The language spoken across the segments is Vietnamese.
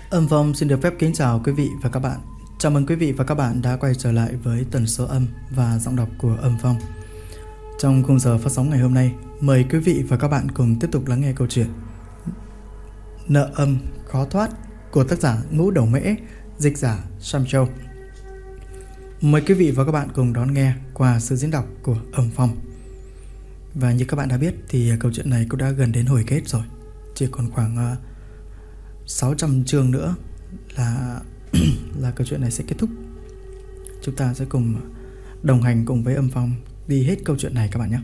Âm Phong xin được phép kính chào quý vị và các bạn. Chào mừng quý vị và các bạn đã quay trở lại với tần số âm và giọng đọc của Âm Phong. Trong khung giờ phát sóng ngày hôm nay, mời quý vị và các bạn cùng tiếp tục lắng nghe câu chuyện Nợ âm khó thoát của tác giả Ngũ Đầu Mễ, dịch giả Sam Châu. Mời quý vị và các bạn cùng đón nghe qua sự diễn đọc của Âm Phong. Và như các bạn đã biết thì câu chuyện này cũng đã gần đến hồi kết rồi. Chỉ còn khoảng 600 chương nữa là câu chuyện này sẽ kết thúc. Chúng ta sẽ cùng đồng hành cùng với Âm Phong đi hết câu chuyện này các bạn nhé.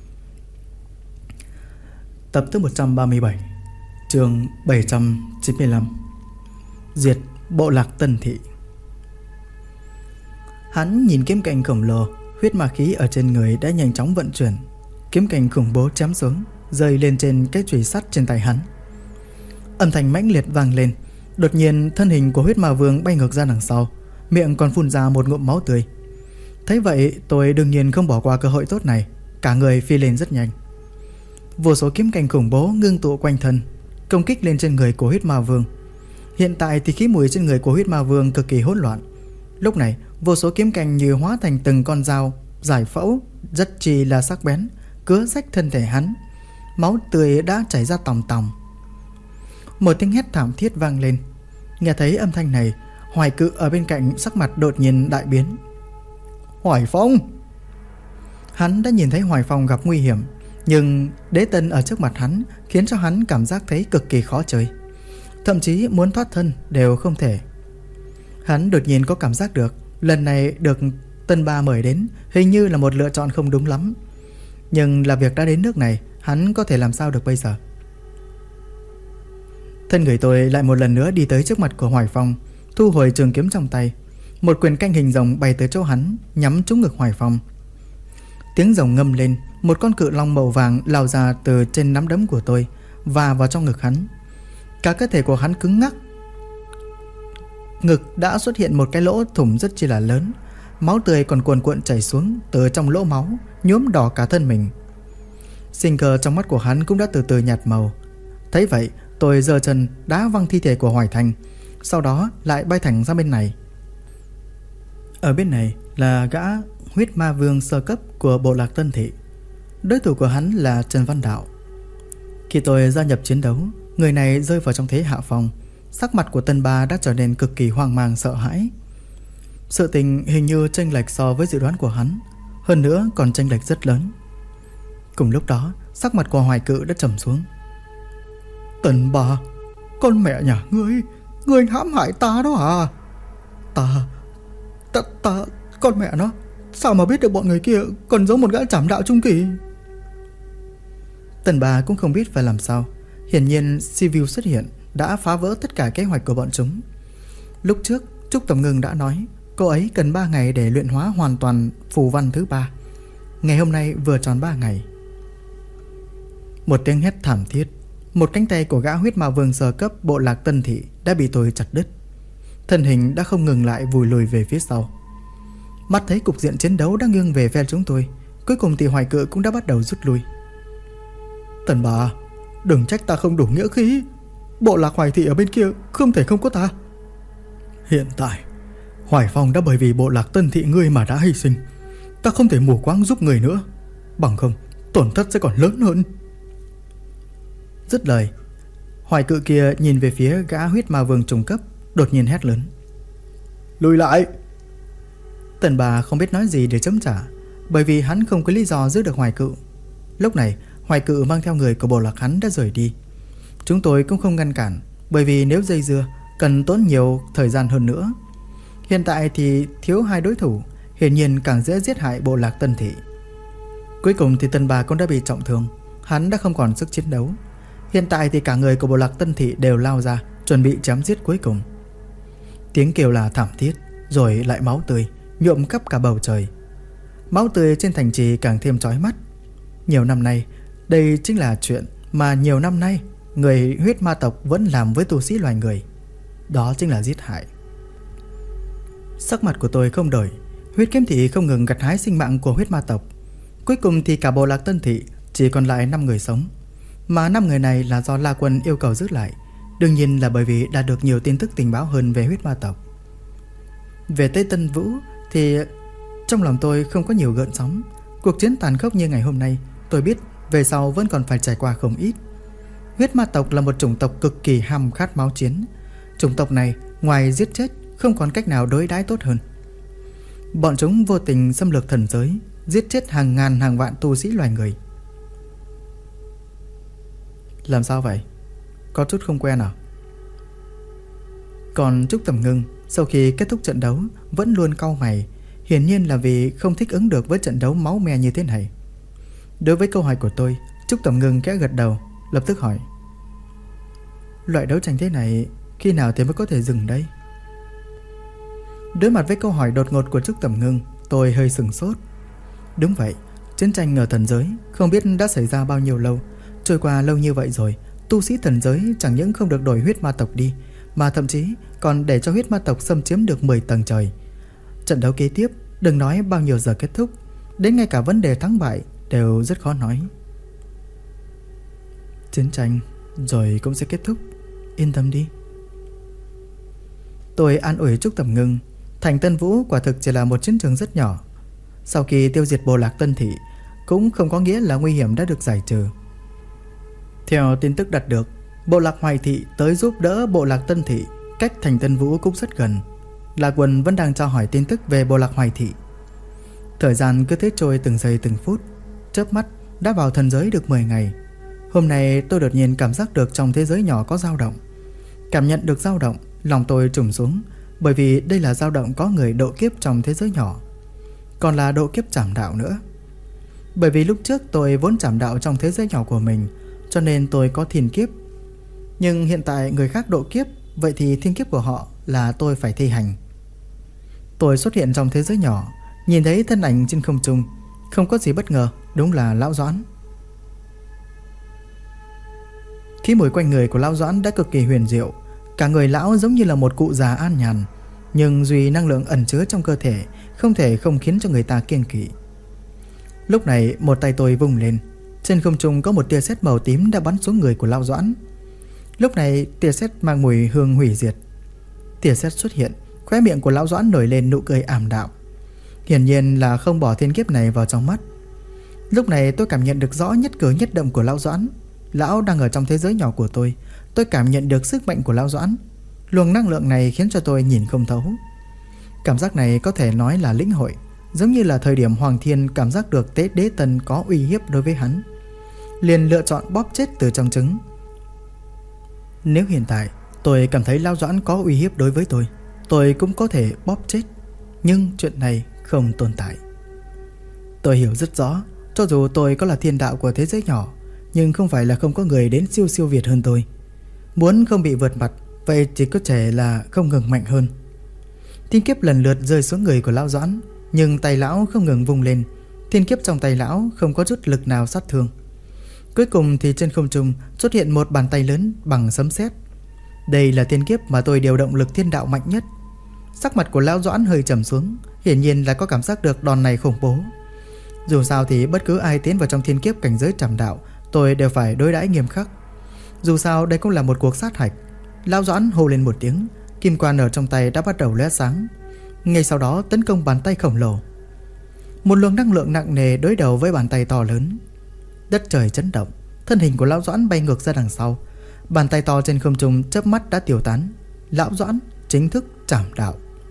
Tập thứ 137, chương 795, diệt bộ lạc Tân Thị. Hắn nhìn kiếm cành khổng lồ, huyết ma khí ở trên người đã nhanh chóng vận chuyển. Kiếm cành khủng bố chém xuống, rơi lên trên cái chùy sắt trên tay hắn. Âm thanh mãnh liệt vang lên. Đột nhiên thân hình của huyết ma vương bay ngược ra đằng sau, miệng còn phun ra một ngụm máu tươi. Thấy vậy tôi đương nhiên không bỏ qua cơ hội tốt này, cả người phi lên rất nhanh. Vô số kiếm cành khủng bố ngưng tụ quanh thân, công kích lên trên người của huyết ma vương. Hiện tại thì khí mùi trên người của huyết ma vương cực kỳ hỗn loạn. Lúc này vô số kiếm cành như hóa thành từng con dao giải phẫu, rất chi là sắc bén, cứa rách thân thể hắn. Máu tươi đã chảy ra tòng tòng. Một tiếng hét thảm thiết vang lên. Nghe thấy âm thanh này, Hoài Cự ở bên cạnh sắc mặt đột nhiên đại biến. Hoài Phong! Hắn đã nhìn thấy Hoài Phong gặp nguy hiểm, nhưng đế tân ở trước mặt hắn khiến cho hắn cảm giác thấy cực kỳ khó chơi. Thậm chí muốn thoát thân đều không thể. Hắn đột nhiên có cảm giác được lần này được Tân Ba mời đến hình như là một lựa chọn không đúng lắm. Nhưng là việc đã đến nước này, hắn có thể làm sao được bây giờ? Thân người tôi lại một lần nữa đi tới trước mặt của Hoài Phong, thu hồi trường kiếm trong tay. Một quyền canh hình rồng bay tới chỗ hắn, nhắm trúng ngực Hoài Phong. Tiếng rồng ngâm lên, một con cự long màu vàng lao ra từ trên nắm đấm của tôi và vào trong ngực hắn. Cả cơ thể của hắn cứng ngắc. Ngực đã xuất hiện một cái lỗ thủng rất chi là lớn. Máu tươi còn cuồn cuộn chảy xuống từ trong lỗ máu, nhuốm đỏ cả thân mình. Sinh cơ trong mắt của hắn cũng đã từ từ nhạt màu. Thấy vậy, tôi giơ chân đá văng thi thể của Hoài Thành, sau đó lại bay thẳng ra bên này. Ở bên này là gã huyết ma vương sơ cấp của bộ lạc Tân Thị. Đối thủ của hắn là Trần Văn Đạo. Khi tôi gia nhập chiến đấu, người này rơi vào trong thế hạ phong. Sắc mặt của Tân Ba đã trở nên cực kỳ hoang mang sợ hãi. Sự tình hình như chênh lệch so với dự đoán của hắn, hơn nữa còn chênh lệch rất lớn. Cùng lúc đó, sắc mặt của Hoài Cự đã trầm xuống. Tần Ba, con mẹ nhà ngươi hãm hại ta đó à? Ta, con mẹ nó, sao mà biết được bọn người kia còn giống một gã trảm đạo trung kỳ? Tần Ba cũng không biết phải làm sao. Hiển nhiên Sivu xuất hiện đã phá vỡ tất cả kế hoạch của bọn chúng. Lúc trước Trúc Tầm Ngưng đã nói cô ấy cần 3 ngày để luyện hóa hoàn toàn phù văn thứ 3. Ngày hôm nay vừa tròn 3 ngày. Một tiếng hét thảm thiết, một cánh tay của gã huyết ma vương sơ cấp bộ lạc Tân Thị đã bị tôi chặt đứt. Thân hình đã không ngừng lại vùi lùi về phía sau. Mắt thấy cục diện chiến đấu đang nghiêng về phe chúng tôi, cuối cùng thì Hoài Cự cũng đã bắt đầu rút lui. Tần Ba, đừng trách ta không đủ nghĩa khí. Bộ lạc Hoài Thị ở bên kia không thể không có ta. Hiện tại Hoài Phong đã bởi vì bộ lạc Tân Thị ngươi mà đã hy sinh. Ta không thể mù quáng giúp người nữa, bằng không tổn thất sẽ còn lớn hơn. Dứt lời, Hoài Cự kia nhìn về phía gã huyết ma vương trung cấp, đột nhiên hét lớn. Lùi lại! Tần Bà không biết nói gì để chống trả, bởi vì hắn không có lý do giữ được Hoài Cự. Lúc này Hoài Cự mang theo người của bộ lạc hắn đã rời đi. Chúng tôi cũng không ngăn cản, bởi vì nếu dây dưa cần tốn nhiều thời gian hơn nữa. Hiện tại thì thiếu 2 đối thủ, hiển nhiên càng dễ giết hại bộ lạc Tân Thị. Cuối cùng thì Tần Bà cũng đã bị trọng thương, hắn đã không còn sức chiến đấu. Hiện tại thì cả người của bộ lạc Tân Thị đều lao ra, chuẩn bị chém giết cuối cùng. Tiếng kêu là thảm thiết, rồi lại máu tươi nhuộm khắp cả bầu trời. Máu tươi trên thành trì càng thêm chói mắt. Nhiều năm nay, đây chính là chuyện mà nhiều năm nay người huyết ma tộc vẫn làm với tu sĩ loài người. Đó chính là giết hại. Sắc mặt của tôi không đổi. Huyết kiếm thị không ngừng gặt hái sinh mạng của huyết ma tộc. Cuối cùng thì cả bộ lạc Tân Thị chỉ còn lại 5 người sống. Mà 5 người này là do La Quân yêu cầu giữ lại, Đương nhiên là bởi vì đã được nhiều tin tức tình báo hơn về huyết ma tộc. Về Tây Tân Vũ thì trong lòng tôi không có nhiều gợn sóng. Cuộc chiến tàn khốc như ngày hôm nay, tôi biết về sau vẫn còn phải trải qua không ít. Huyết ma tộc là một chủng tộc cực kỳ ham khát máu chiến. Chủng tộc này ngoài giết chết không còn cách nào đối đãi tốt hơn. Bọn chúng vô tình xâm lược thần giới, giết chết hàng ngàn hàng vạn tu sĩ loài người. Làm sao vậy? Có chút không quen à? Còn Trúc Tầm Ngưng sau khi kết thúc trận đấu vẫn luôn cau mày, hiển nhiên là vì không thích ứng được với trận đấu máu me như thế này. Đối với câu hỏi của tôi, Trúc Tầm Ngưng khẽ gật đầu, lập tức hỏi: loại đấu tranh thế này khi nào thì mới có thể dừng đây? Đối mặt với câu hỏi đột ngột của Trúc Tầm Ngưng, tôi hơi sửng sốt. Đúng vậy, chiến tranh ở thần giới không biết đã xảy ra bao nhiêu lâu. Trôi qua lâu như vậy rồi, tu sĩ thần giới chẳng những không được đổi huyết ma tộc đi, mà thậm chí còn để cho huyết ma tộc xâm chiếm được 10 tầng trời. Trận đấu kế tiếp đừng nói bao nhiêu giờ kết thúc, đến ngay cả vấn đề thắng bại đều rất khó nói. Chiến tranh rồi cũng sẽ kết thúc, yên tâm đi. Tôi an ủi Trúc Tầm Ngưng. Thành Tân Vũ quả thực chỉ là một chiến trường rất nhỏ. Sau khi tiêu diệt bộ lạc Tân Thị cũng không có nghĩa là nguy hiểm đã được giải trừ. Theo tin tức đạt được, bộ lạc Hoài Thị tới giúp đỡ bộ lạc Tân Thị, cách Thành Tân Vũ cũng rất gần. Lạc Quần vẫn đang tra hỏi tin tức về bộ lạc Hoài Thị. Thời gian cứ thế trôi từng giây từng phút, chớp mắt đã vào thần giới được 10 ngày. Hôm nay tôi đột nhiên cảm giác được trong thế giới nhỏ có dao động. Cảm nhận được dao động, lòng tôi trùng xuống, bởi vì đây là dao động có người độ kiếp trong thế giới nhỏ, còn là độ kiếp trảm đạo nữa. Bởi vì lúc trước tôi vốn trảm đạo trong thế giới nhỏ của mình, cho nên tôi có thiên kiếp. Nhưng hiện tại người khác độ kiếp, vậy thì thiên kiếp của họ là tôi phải thi hành. Tôi xuất hiện trong thế giới nhỏ, nhìn thấy thân ảnh trên không trung, không có gì bất ngờ, đúng là Lão Doãn. Khí mùi quanh người của Lão Doãn đã cực kỳ huyền diệu. Cả người lão giống như là một cụ già an nhàn, nhưng duy năng lượng ẩn chứa trong cơ thể không thể không khiến cho người ta kiêng kỵ. Lúc này một tay tôi vung lên, trên không trung có một tia sét màu tím đã bắn xuống người của Lão Doãn. Lúc này tia sét mang mùi hương hủy diệt. Tia sét xuất hiện, khóe miệng của Lão Doãn nổi lên nụ cười ảm đạm, hiển nhiên là không bỏ thiên kiếp này vào trong mắt. Lúc này tôi cảm nhận được rõ nhất cử nhất động của Lão Doãn. Lão đang ở trong thế giới nhỏ của tôi cảm nhận được sức mạnh của Lão Doãn. Luồng năng lượng này khiến cho tôi nhìn không thấu. Cảm giác này có thể nói là lĩnh hội, giống như là thời điểm Hoàng Thiên cảm giác được Tế Đế Tân có uy hiếp đối với hắn, liền lựa chọn bóp chết từ trong trứng. Nếu hiện tại tôi cảm thấy Lão Doãn có uy hiếp đối với tôi cũng có thể bóp chết. Nhưng chuyện này không tồn tại. Tôi hiểu rất rõ, cho dù tôi có là thiên đạo của thế giới nhỏ, nhưng không phải là không có người đến siêu việt hơn tôi. Muốn không bị vượt mặt, vậy chỉ có thể là không ngừng mạnh hơn. Thiên kiếp lần lượt rơi xuống người của Lão Doãn, nhưng tay lão không ngừng vung lên. Thiên kiếp trong tay lão không có chút lực nào sát thương. Cuối cùng thì trên không trung xuất hiện một bàn tay lớn bằng sấm sét. Đây là thiên kiếp mà tôi điều động lực thiên đạo mạnh nhất. Sắc mặt của Lão Doãn hơi trầm xuống, hiển nhiên là có cảm giác được đòn này khủng bố. Dù sao thì bất cứ ai tiến vào trong thiên kiếp cảnh giới trảm đạo, tôi đều phải đối đãi nghiêm khắc. Dù sao đây cũng là một cuộc sát hạch. Lão Doãn hô lên một tiếng, kim quan ở trong tay đã bắt đầu lóe sáng. Ngay sau đó tấn công bàn tay khổng lồ. Một luồng năng lượng nặng nề đối đầu với bàn tay to lớn. Đất trời chấn động, thân hình của Lão Doãn bay ngược ra đằng sau. Bàn tay to trên không trung chớp mắt đã tiêu tán. Lão Doãn chính thức trảm đạo.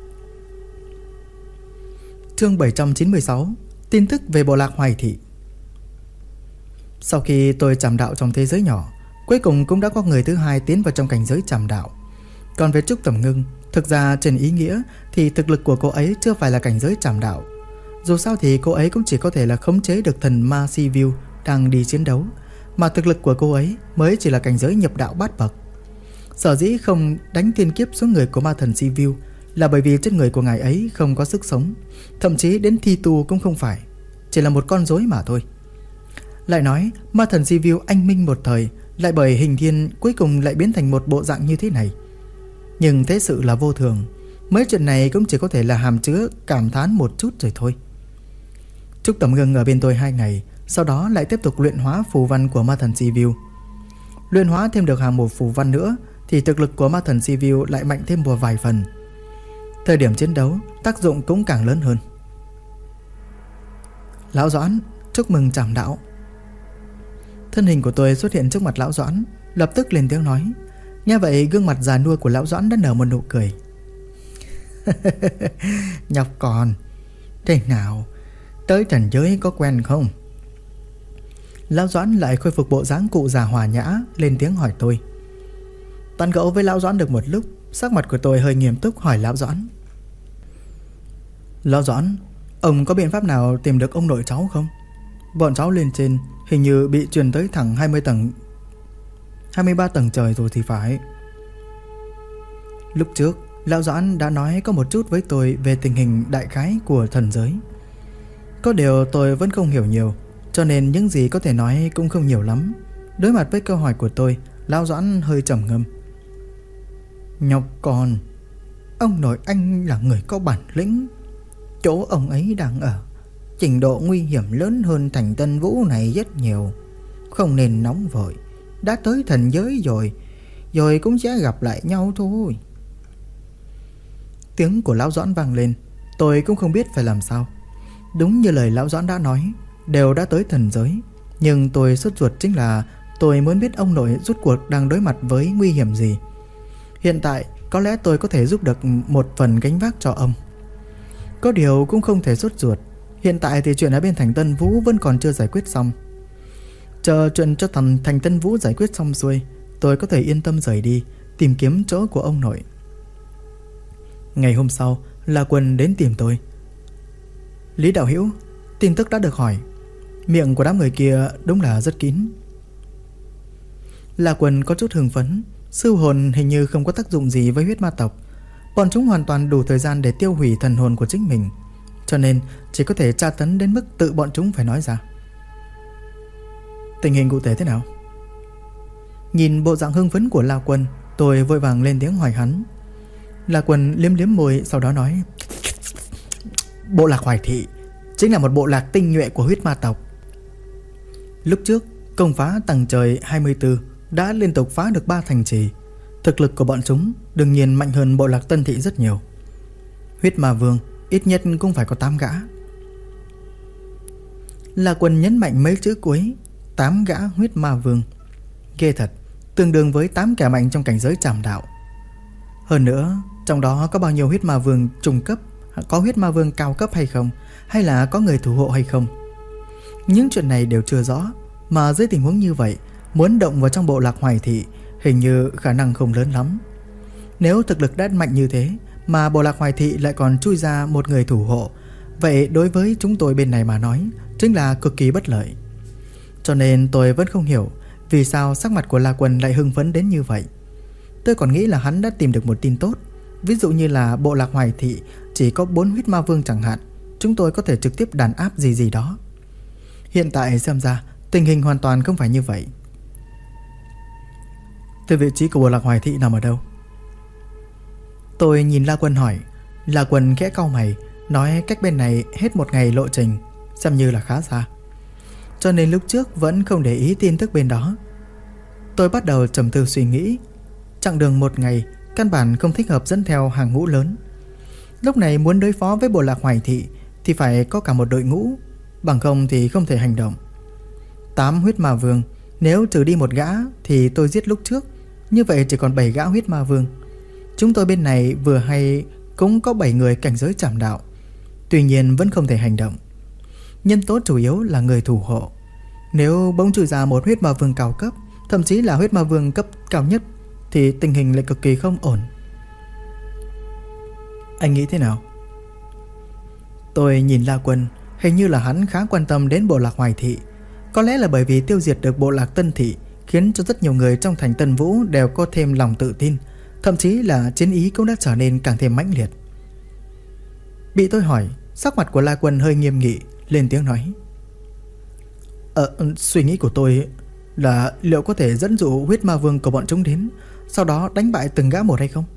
Chương 796, tin tức về bộ lạc Hoài Thị. Sau khi tôi trảm đạo trong thế giới nhỏ, cuối cùng cũng đã có người thứ hai tiến vào trong cảnh giới trảm đạo. Còn về Trúc Tầm Ngưng, thực ra trên ý nghĩa thì thực lực của cô ấy chưa phải là cảnh giới trảm đạo. Dù sao thì cô ấy cũng chỉ có thể là khống chế được thần ma Sivu đang đi chiến đấu, mà thực lực của cô ấy mới chỉ là cảnh giới nhập đạo bát bậc. Sở dĩ không đánh thiên kiếp xuống người của ma thần Sivu là bởi vì trên người của ngài ấy không có sức sống, thậm chí đến thi tu cũng không phải, chỉ là một con rối mà thôi. Lại nói ma thần Sivu anh minh một thời, lại bởi hình thiên cuối cùng lại biến thành một bộ dạng như thế này. Nhưng thế sự là vô thường, mấy chuyện này cũng chỉ có thể là hàm chứa cảm thán một chút rồi thôi. Trúc Tầm Ngưng ở bên tôi 2 ngày, sau đó lại tiếp tục luyện hóa phù văn của ma thần Sivu. Luyện hóa thêm được hàng một phù văn nữa thì thực lực của ma thần Sivu lại mạnh thêm một vài phần. Thời điểm chiến đấu, tác dụng cũng càng lớn hơn. Lão Doãn, chúc mừng Trảm Đạo. Thân hình của tôi xuất hiện trước mặt Lão Doãn, lập tức lên tiếng nói. Nghe vậy gương mặt già nua của Lão Doãn đã nở một nụ cười. Nhóc con, thế nào, tới trần giới có quen không? Lão Doãn lại khôi phục bộ dáng cụ già hòa nhã, lên tiếng hỏi tôi. Tán gẫu với Lão Doãn được một lúc, sắc mặt của tôi hơi nghiêm túc hỏi Lão Doãn. Lão Doãn, ông có biện pháp nào tìm được ông nội cháu không? Bọn cháu lên trên hình như bị truyền tới thẳng 23 tầng trời rồi thì phải. Lúc trước Lão Doãn đã nói có một chút với tôi về tình hình đại khái của thần giới. Có điều tôi vẫn không hiểu nhiều, cho nên những gì có thể nói cũng không nhiều lắm. Đối mặt với câu hỏi của tôi, Lão Doãn hơi trầm ngâm. Nhóc con, ông nội anh là người có bản lĩnh. Chỗ ông ấy đang ở, trình độ nguy hiểm lớn hơn thành Tân Vũ này rất nhiều. Không nên nóng vội, đã tới thần giới rồi cũng sẽ gặp lại nhau thôi. Tiếng của Lão Doãn vang lên, tôi cũng không biết phải làm sao. Đúng như lời Lão Doãn đã nói, đều đã tới thần giới. Nhưng tôi sốt ruột chính là tôi muốn biết ông nội rốt cuộc đang đối mặt với nguy hiểm gì. Hiện tại có lẽ tôi có thể giúp được một phần gánh vác cho ông. Có điều cũng không thể sốt ruột. Hiện tại thì chuyện ở bên thành Tân Vũ vẫn còn chưa giải quyết xong. Chờ chuyện cho thành Tân Vũ giải quyết xong xuôi, tôi có thể yên tâm rời đi, tìm kiếm chỗ của ông nội. Ngày hôm sau, La Quân đến tìm tôi. Lý đạo hữu, tin tức đã được hỏi. Miệng của đám người kia đúng là rất kín. La Quân có chút hưng phấn. Sư hồn hình như không có tác dụng gì với huyết ma tộc. Bọn chúng hoàn toàn đủ thời gian để tiêu hủy thần hồn của chính mình, cho nên chỉ có thể tra tấn đến mức tự bọn chúng phải nói ra. Tình hình cụ thể thế nào? Nhìn bộ dạng hưng phấn của La Quân, tôi vội vàng lên tiếng hỏi hắn. La Quân liếm liếm môi, sau đó nói. Bộ lạc Hoài Thị chính là một bộ lạc tinh nhuệ của huyết ma tộc. Lúc trước công phá tầng trời 24 đã liên tục phá được 3 thành trì. Thực lực của bọn chúng đương nhiên mạnh hơn bộ lạc Tân Thị rất nhiều. Huyết ma vương ít nhất cũng phải có 8 gã. La Quân nhấn mạnh mấy chữ cuối, 8 gã huyết ma vương. Ghê thật, tương đương với 8 kẻ mạnh trong cảnh giới Trảm Đạo. Hơn nữa, trong đó có bao nhiêu huyết ma vương trung cấp, có huyết ma vương cao cấp hay không, hay là có người thủ hộ hay không. Những chuyện này đều chưa rõ, mà dưới tình huống như vậy, muốn động vào trong bộ lạc Hoài Thị hình như khả năng không lớn lắm. Nếu thực lực đã mạnh như thế mà bộ lạc Hoài Thị lại còn chui ra một người thủ hộ, vậy đối với chúng tôi bên này mà nói chính là cực kỳ bất lợi. Cho nên tôi vẫn không hiểu vì sao sắc mặt của La Quân lại hưng phấn đến như vậy. Tôi còn nghĩ là hắn đã tìm được một tin tốt. Ví dụ như là bộ lạc Hoài Thị chỉ có 4 huyết ma vương chẳng hạn, chúng tôi có thể trực tiếp đàn áp gì đó. Hiện tại xem ra tình hình hoàn toàn không phải như vậy. Từ vị trí của bộ lạc Hoài Thị nằm ở đâu? Tôi nhìn La Quân hỏi. La Quân khẽ cau mày, nói cách bên này hết một ngày lộ trình, xem như là khá xa. Cho nên lúc trước vẫn không để ý tin tức bên đó. Tôi bắt đầu trầm tư suy nghĩ. Chặng đường một ngày căn bản không thích hợp dẫn theo hàng ngũ lớn. Lúc này muốn đối phó với bộ lạc Hoài Thị thì phải có cả một đội ngũ, bằng không thì không thể hành động. 8 huyết ma vương, nếu trừ đi một gã thì tôi giết lúc trước, như vậy chỉ còn 7 gã huyết ma vương. Chúng tôi bên này vừa hay cũng có 7 người cảnh giới Trảm Đạo, tuy nhiên vẫn không thể hành động. Nhân tố chủ yếu là người thủ hộ. Nếu bỗng chui ra một huyết ma vương cao cấp, thậm chí là huyết ma vương cấp cao nhất, thì tình hình lại cực kỳ không ổn. Anh nghĩ thế nào? Tôi nhìn La Quân, hình như là hắn khá quan tâm đến bộ lạc Hoài Thị. Có lẽ là bởi vì tiêu diệt được bộ lạc Tân Thị, khiến cho rất nhiều người trong thành Tân Vũ đều có thêm lòng tự tin, thậm chí là chiến ý cũng đã trở nên càng thêm mãnh liệt. Bị tôi hỏi, sắc mặt của La Quân hơi nghiêm nghị, lên tiếng nói. Suy nghĩ của tôi là liệu có thể dẫn dụ huyết ma vương của bọn chúng đến, sau đó đánh bại từng gã một hay không?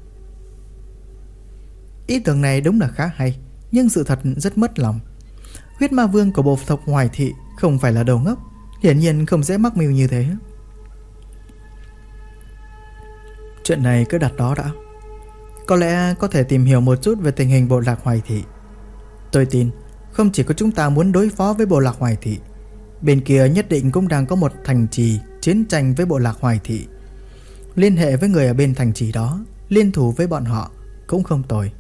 Ý tưởng này đúng là khá hay, nhưng sự thật rất mất lòng. Huyết ma vương của bộ tộc Hoài Thị không phải là đầu ngốc, hiển nhiên không dễ mắc mưu như thế. Chuyện này cứ đặt đó đã. Có lẽ có thể tìm hiểu một chút về tình hình bộ lạc Hoài Thị. Tôi tin không chỉ có chúng ta muốn đối phó với bộ lạc Hoài Thị, bên kia nhất định cũng đang có một thành trì chiến tranh với bộ lạc Hoài Thị. Liên hệ với người ở bên thành trì đó, liên thủ với bọn họ cũng không tồi.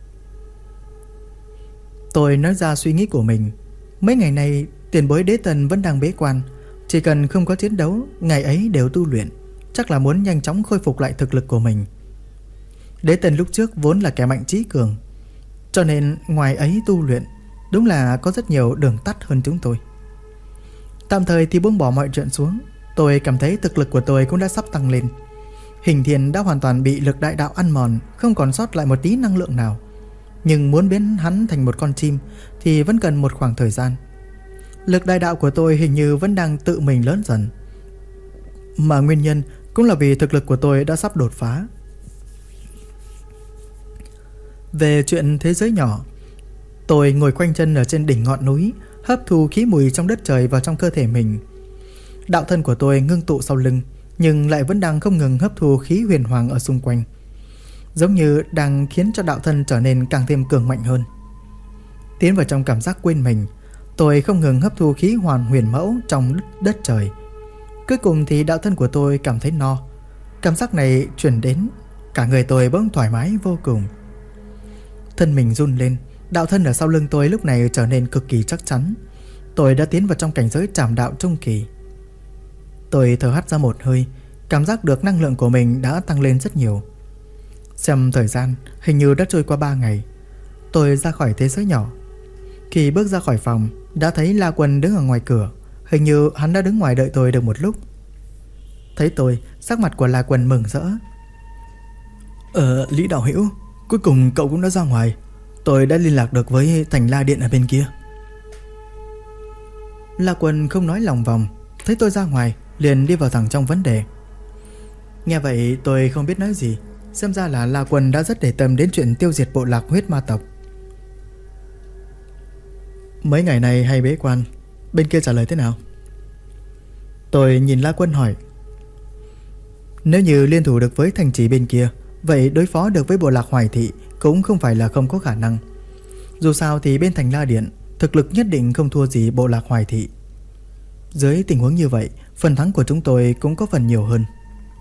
Tôi nói ra suy nghĩ của mình. Mấy ngày nay tiền bối Đế Tân vẫn đang bế quan. Chỉ cần không có chiến đấu, ngày ấy đều tu luyện. Chắc là muốn nhanh chóng khôi phục lại thực lực của mình. Đế Tân lúc trước vốn là kẻ mạnh trí cường, cho nên ngoài ấy tu luyện, đúng là có rất nhiều đường tắt hơn chúng tôi. Tạm thời thì buông bỏ mọi chuyện xuống. Tôi cảm thấy thực lực của tôi cũng đã sắp tăng lên. Hình thiền đã hoàn toàn bị lực đại đạo ăn mòn, không còn sót lại một tí năng lượng nào. Nhưng muốn biến hắn thành một con chim thì vẫn cần một khoảng thời gian. Lực đại đạo của tôi hình như vẫn đang tự mình lớn dần, mà nguyên nhân cũng là vì thực lực của tôi đã sắp đột phá. Về chuyện thế giới nhỏ, tôi ngồi khoanh chân ở trên đỉnh ngọn núi, hấp thu khí mùi trong đất trời vào trong cơ thể mình. Đạo thân của tôi ngưng tụ sau lưng, nhưng lại vẫn đang không ngừng hấp thu khí huyền hoàng ở xung quanh, giống như đang khiến cho đạo thân trở nên càng thêm cường mạnh hơn. Tiến vào trong cảm giác quên mình, tôi không ngừng hấp thu khí hoàn huyền mẫu trong đất trời. Cuối cùng thì đạo thân của tôi cảm thấy no. Cảm giác này truyền đến, cả người tôi bỗng thoải mái vô cùng. Thân mình run lên, đạo thân ở sau lưng tôi lúc này trở nên cực kỳ chắc chắn. Tôi đã tiến vào trong cảnh giới trảm đạo trung kỳ. Tôi thở hắt ra một hơi, cảm giác được năng lượng của mình đã tăng lên rất nhiều. Xem thời gian, hình như đã trôi qua 3 ngày. Tôi ra khỏi thế giới nhỏ. Khi bước ra khỏi phòng, đã thấy La Quân đứng ở ngoài cửa. Hình như hắn đã đứng ngoài đợi tôi được một lúc. Thấy tôi, sắc mặt của La Quân mừng rỡ. Lý đạo hữu, cuối cùng cậu cũng đã ra ngoài. Tôi đã liên lạc được với Thành La Điện ở bên kia. La Quân không nói lòng vòng, thấy tôi ra ngoài liền đi vào thẳng trong vấn đề. Nghe vậy tôi không biết nói gì. Xem ra là La Quân đã rất để tâm đến chuyện tiêu diệt bộ lạc huyết ma tộc. Mấy ngày này hay bế quan, bên kia trả lời thế nào? Tôi nhìn La Quân hỏi. Nếu như liên thủ được với thành trì bên kia, vậy đối phó được với bộ lạc Hoài Thị cũng không phải là không có khả năng. Dù sao thì bên Thành La Điện thực lực nhất định không thua gì bộ lạc Hoài Thị. Dưới tình huống như vậy, phần thắng của chúng tôi cũng có phần nhiều hơn.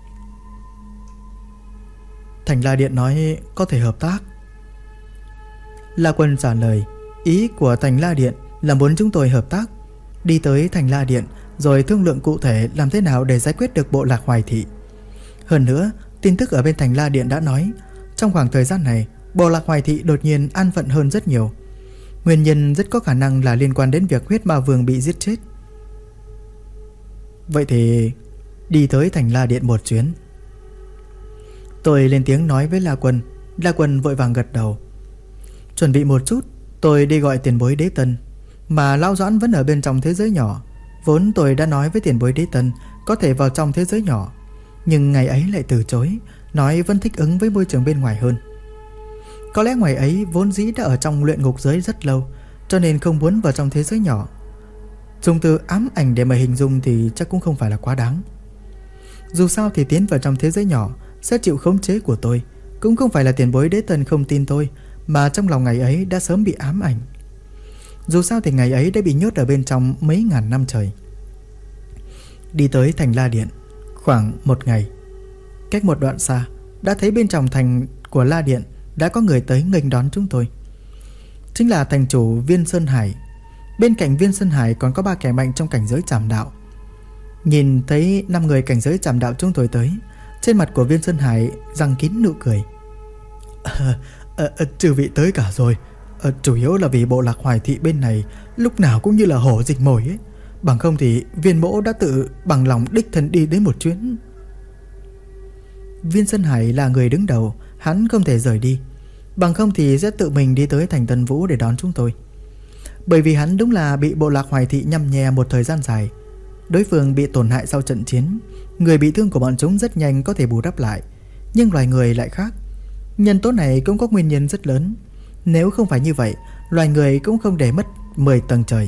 Thành La Điện nói có thể hợp tác. La Quân trả lời, ý của Thành La Điện là muốn chúng tôi hợp tác, đi tới Thành La Điện rồi thương lượng cụ thể làm thế nào để giải quyết được bộ lạc Hoài Thị. Hơn nữa, tin tức ở bên Thành La Điện đã nói, trong khoảng thời gian này, bộ lạc Hoài Thị đột nhiên an phận hơn rất nhiều. Nguyên nhân rất có khả năng là liên quan đến việc huyết ma vương bị giết chết. Vậy thì đi tới Thành La Điện một chuyến. Tôi lên tiếng nói với La Quân. La Quân vội vàng gật đầu. Chuẩn bị một chút, tôi đi gọi tiền bối Đế Tân. Mà Lão Doãn vẫn ở bên trong thế giới nhỏ. Vốn tôi đã nói với tiền bối Đế Tân có thể vào trong thế giới nhỏ, nhưng ngày ấy lại từ chối, nói vẫn thích ứng với môi trường bên ngoài hơn. Có lẽ ngoài ấy vốn dĩ đã ở trong luyện ngục giới rất lâu, cho nên không muốn vào trong thế giới nhỏ. Dùng từ ám ảnh để mà hình dung thì chắc cũng không phải là quá đáng. Dù sao thì tiến vào trong thế giới nhỏ sẽ chịu khống chế của tôi. Cũng không phải là tiền bối Đế Tân không tin tôi, mà trong lòng ngày ấy đã sớm bị ám ảnh. Dù sao thì ngày ấy đã bị nhốt ở bên trong mấy ngàn năm trời. Đi tới Thành La Điện khoảng 1 ngày. Cách một đoạn xa, đã thấy bên trong thành của La Điện đã có người tới nghênh đón chúng tôi. Chính là thành chủ Viên Sơn Hải. Bên cạnh Viên Sơn Hải còn có 3 kẻ mạnh trong cảnh giới trảm đạo. Nhìn thấy 5 người cảnh giới trảm đạo chúng tôi tới, trên mặt của Viên Sơn Hải răng kín nụ cười. Chư vị tới cả rồi. Chủ yếu là vì bộ lạc Hoài Thị bên này lúc nào cũng như là hổ dịch mồi ấy. Bằng không thì Viên mỗ đã tự bằng lòng đích thân đi đến một chuyến. Viên Sơn Hải là người đứng đầu, hắn không thể rời đi. Bằng không thì sẽ tự mình đi tới thành Tân Vũ để đón chúng tôi. Bởi vì hắn đúng là bị bộ lạc Hoài Thị nhăm nhè một thời gian dài. Đối phương bị tổn hại sau trận chiến, người bị thương của bọn chúng rất nhanh có thể bù đắp lại. Nhưng loài người lại khác. Nhân tố này cũng có nguyên nhân rất lớn. Nếu không phải như vậy, loài người cũng không để mất 10 tầng trời.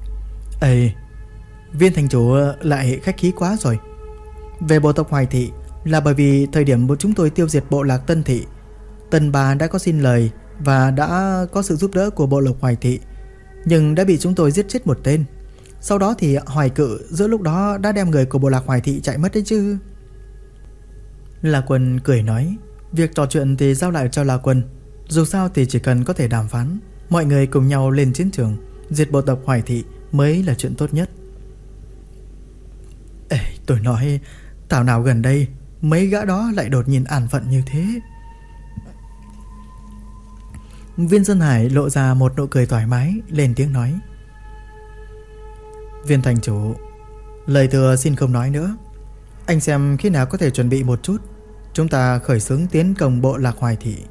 Viên thành chủ lại khách khí quá rồi. Về bộ tộc Hoài Thị, là bởi vì thời điểm chúng tôi tiêu diệt bộ lạc Tân Thị, Tần bà đã có xin lời và đã có sự giúp đỡ của bộ lạc Hoài Thị, nhưng đã bị chúng tôi giết chết một tên. Sau đó thì Hoài Cự giữa lúc đó đã đem người của bộ lạc Hoài Thị chạy mất đấy chứ. La Quân cười nói, việc trò chuyện thì giao lại cho La Quân. Dù sao thì chỉ cần có thể đàm phán, mọi người cùng nhau lên chiến trường diệt bộ tộc Hoài Thị mới là chuyện tốt nhất. Ê, tôi nói, thảo nào gần đây mấy gã đó lại đột nhiên an phận như thế. Viên Sơn Hải lộ ra một nụ cười thoải mái, lên tiếng nói, Viên thành chủ, lời thừa xin không nói nữa. Anh xem khi nào có thể chuẩn bị một chút, chúng ta khởi xướng tiến công bộ lạc Hoài Thị.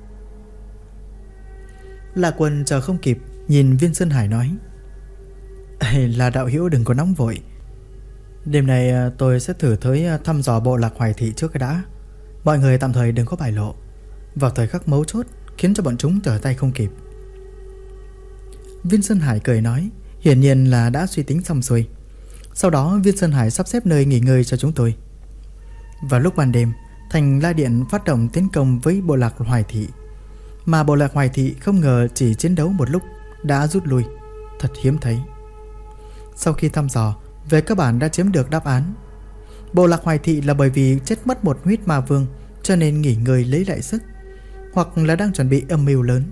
La Quân chờ không kịp, nhìn Viên Sơn Hải nói, là đạo hữu đừng có nóng vội. Đêm nay tôi sẽ thử tới thăm dò bộ lạc Hoài Thị trước cái đã. Mọi người tạm thời đừng có bại lộ, vào thời khắc mấu chốt khiến cho bọn chúng trở tay không kịp. Viên Sơn Hải cười nói, hiển nhiên là đã suy tính xong xuôi. Sau đó Viên Sơn Hải sắp xếp nơi nghỉ ngơi cho chúng tôi. Vào lúc ban đêm, Thành La Điện phát động tiến công với bộ lạc Hoài Thị, mà bộ lạc Hoài Thị không ngờ chỉ chiến đấu một lúc đã rút lui, thật hiếm thấy. Sau khi thăm dò, về cơ bản đã chiếm được đáp án. Bộ lạc Hoài Thị là bởi vì chết mất một huyết ma vương cho nên nghỉ ngơi lấy lại sức, hoặc là đang chuẩn bị âm mưu lớn.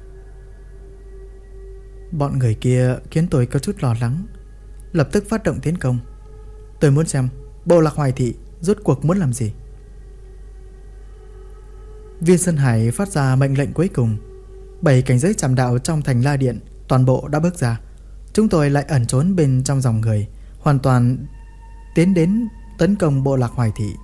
Bọn người kia khiến tôi có chút lo lắng, lập tức phát động tiến công. Tôi muốn xem bộ lạc Hoài Thị rốt cuộc muốn làm gì. Viên Sơn Hải phát ra mệnh lệnh cuối cùng. 7 cảnh giới trảm đạo trong thành La Điện toàn bộ đã bước ra. Chúng tôi lại ẩn trốn bên trong dòng người, hoàn toàn tiến đến tấn công bộ lạc Hoài Thị.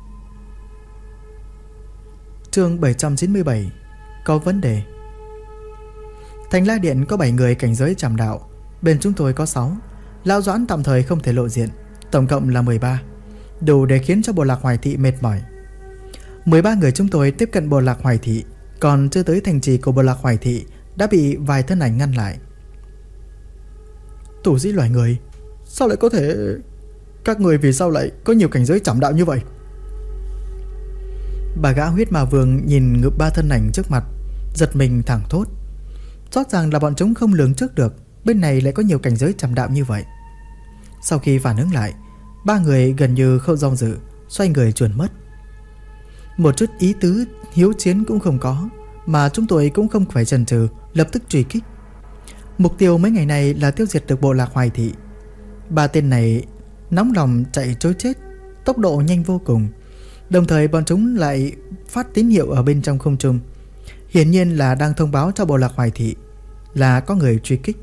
Chương 797, có vấn đề. Thành La Điện có 7 người cảnh giới trảm đạo, bên chúng tôi có 6. Lão Doãn tạm thời không thể lộ diện, tổng cộng là 13, đủ để khiến cho bộ lạc Hoài Thị mệt mỏi. 13 người chúng tôi tiếp cận bộ lạc Hoài Thị, còn chưa tới thành trì của bộ lạc Hoài Thị đã bị vài thân ảnh ngăn lại. Tù sĩ loài người, sao lại có thể... Các người vì sao lại có nhiều cảnh giới trảm đạo như vậy? Bà gã huyết ma vương nhìn ngự 3 thân ảnh trước mặt, giật mình thẳng thốt. Rõ ràng là bọn chúng không lường trước được bên này lại có nhiều cảnh giới trảm đạo như vậy. Sau khi phản ứng lại, 3 người gần như không do dự, xoay người chuồn mất. Một chút ý tứ hiếu chiến cũng không có, mà chúng tôi cũng không phải chần chừ, lập tức truy kích. Mục tiêu mấy ngày này là tiêu diệt được bộ lạc Hoài Thị. 3 tên này nóng lòng chạy trối chết, tốc độ nhanh vô cùng. Đồng thời bọn chúng lại phát tín hiệu ở bên trong không trung, hiển nhiên là đang thông báo cho bộ lạc Hoài Thị là có người truy kích.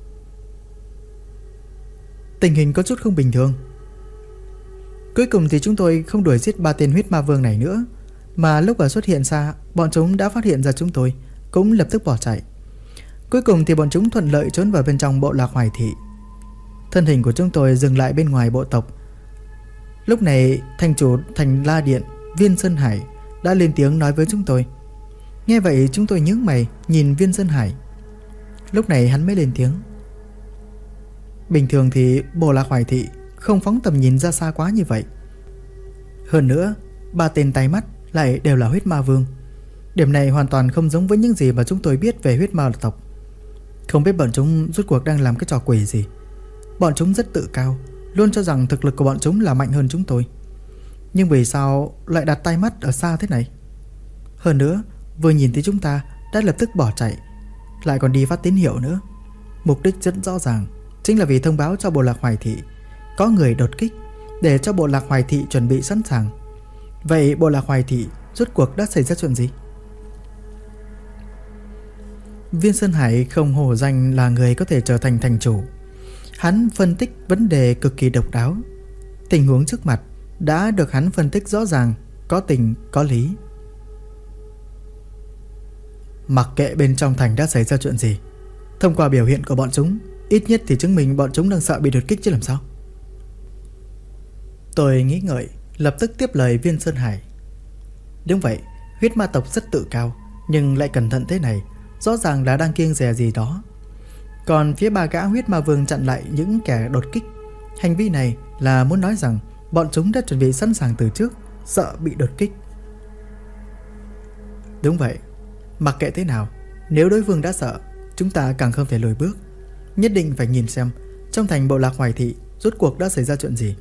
Tình hình có chút không bình thường. Cuối cùng thì chúng tôi không đuổi giết 3 tên huyết ma vương này nữa, mà lúc ở xuất hiện xa, bọn chúng đã phát hiện ra chúng tôi, cũng lập tức bỏ chạy. Cuối cùng thì bọn chúng thuận lợi trốn vào bên trong bộ lạc Hoài Thị. Thân hình của chúng tôi dừng lại bên ngoài bộ tộc. Lúc này thành chủ thành La Điện, Viên Sơn Hải đã lên tiếng nói với chúng tôi. Nghe vậy chúng tôi nhướng mày nhìn Viên Sơn Hải. Lúc này hắn mới lên tiếng. Bình thường thì bộ lạc Hoài Thị không phóng tầm nhìn ra xa quá như vậy. Hơn nữa 3 tên tay mắt lại đều là huyết ma vương. Điểm này hoàn toàn không giống với những gì mà chúng tôi biết về huyết ma tộc. Không biết bọn chúng rốt cuộc đang làm cái trò quỷ gì. Bọn chúng rất tự cao, luôn cho rằng thực lực của bọn chúng là mạnh hơn chúng tôi. Nhưng vì sao lại đặt tay mắt ở xa thế này? Hơn nữa vừa nhìn thấy chúng ta đã lập tức bỏ chạy, lại còn đi phát tín hiệu nữa. Mục đích rất rõ ràng, chính là vì thông báo cho bộ lạc Hoài Thị có người đột kích, để cho bộ lạc Hoài Thị chuẩn bị sẵn sàng. Vậy bộ lạc Hoài Thị rốt cuộc đã xảy ra chuyện gì? Viên Sơn Hải không hổ danh là người có thể trở thành thành chủ. Hắn phân tích vấn đề cực kỳ độc đáo. Tình huống trước mặt đã được hắn phân tích rõ ràng, có tình có lý. Mặc kệ bên trong thành đã xảy ra chuyện gì, thông qua biểu hiện của bọn chúng, ít nhất thì chứng minh bọn chúng đang sợ bị đột kích chứ làm sao. Tôi nghĩ ngợi, lập tức tiếp lời Viên Sơn Hải. Đúng vậy, huyết ma tộc rất tự cao, nhưng lại cẩn thận thế này, rõ ràng là đang kiêng dè gì đó. Còn phía 3 gã huyết ma vương chặn lại những kẻ đột kích. Hành vi này là muốn nói rằng bọn chúng đã chuẩn bị sẵn sàng từ trước, sợ bị đột kích. Đúng vậy, mặc kệ thế nào, nếu đối phương đã sợ, chúng ta càng không thể lùi bước. Nhất định phải nhìn xem trong thành bộ lạc Hoài Thị rốt cuộc đã xảy ra chuyện gì.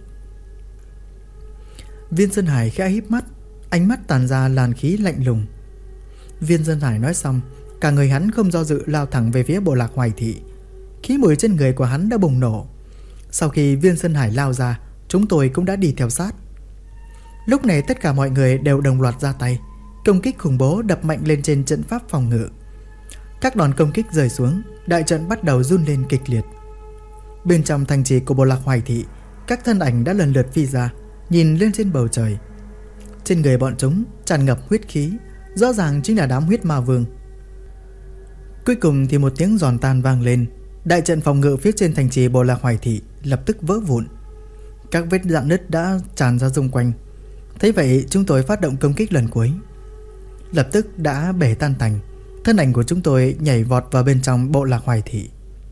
Viên Sơn Hải khẽ híp mắt, ánh mắt tàn ra làn khí lạnh lùng. Viên Sơn Hải nói xong, cả người hắn không do dự lao thẳng về phía bộ lạc Hoài Thị. Khí mùi trên người của hắn đã bùng nổ. Sau khi Viên Sơn Hải lao ra, chúng tôi cũng đã đi theo sát. Lúc này tất cả mọi người đều đồng loạt ra tay, công kích khủng bố đập mạnh lên trên trận pháp phòng ngự. Các đòn công kích rơi xuống, đại trận bắt đầu run lên kịch liệt. Bên trong thành trì của bộ lạc Hoài Thị, các thân ảnh đã lần lượt phi ra, nhìn lên trên bầu trời. Trên người bọn chúng tràn ngập huyết khí, rõ ràng chính là đám huyết ma vương. Cuối cùng thì một tiếng giòn tan vang lên, đại trận phòng ngự phía trên thành trì bộ lạc Hoài Thị lập tức vỡ vụn. Các vết rạn nứt đã tràn ra xung quanh. Thế vậy chúng tôi phát động công kích lần cuối, lập tức đã bể tan tành. Thân ảnh của chúng tôi nhảy vọt vào bên trong bộ lạc Hoài Thị.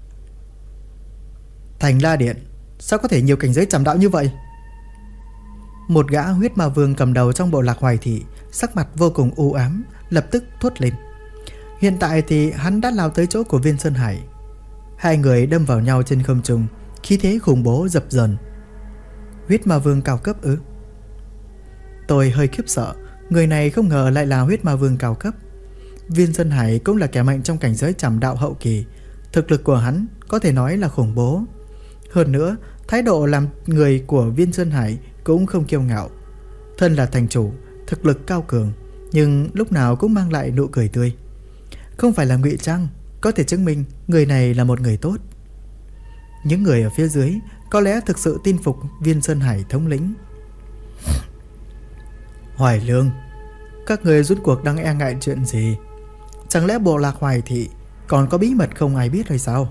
Thành La Điện, sao có thể nhiều cảnh giới trảm đạo như vậy? Một gã huyết ma vương cầm đầu trong bộ lạc Hoài Thị, sắc mặt vô cùng u ám, lập tức thốt lên. Hiện tại thì hắn đã lao tới chỗ của Viên Sơn Hải. Hai người đâm vào nhau trên không trung, khí thế khủng bố dập dờn. Huyết ma vương cao cấp ư? Tôi hơi khiếp sợ, người này không ngờ lại là huyết ma vương cao cấp. Viên Sơn Hải cũng là kẻ mạnh trong cảnh giới trảm đạo hậu kỳ, thực lực của hắn có thể nói là khủng bố. Hơn nữa, thái độ làm người của Viên Sơn Hải cũng không kiêu ngạo. Thân là thành chủ, thực lực cao cường, nhưng lúc nào cũng mang lại nụ cười tươi. Không phải là ngụy trang, có thể chứng minh người này là một người tốt. Những người ở phía dưới có lẽ thực sự tin phục Viên Sơn Hải thống lĩnh. Hoài Lương, các người rốt cuộc đang e ngại chuyện gì? Chẳng lẽ bộ lạc Hoài Thị còn có bí mật không ai biết hay sao?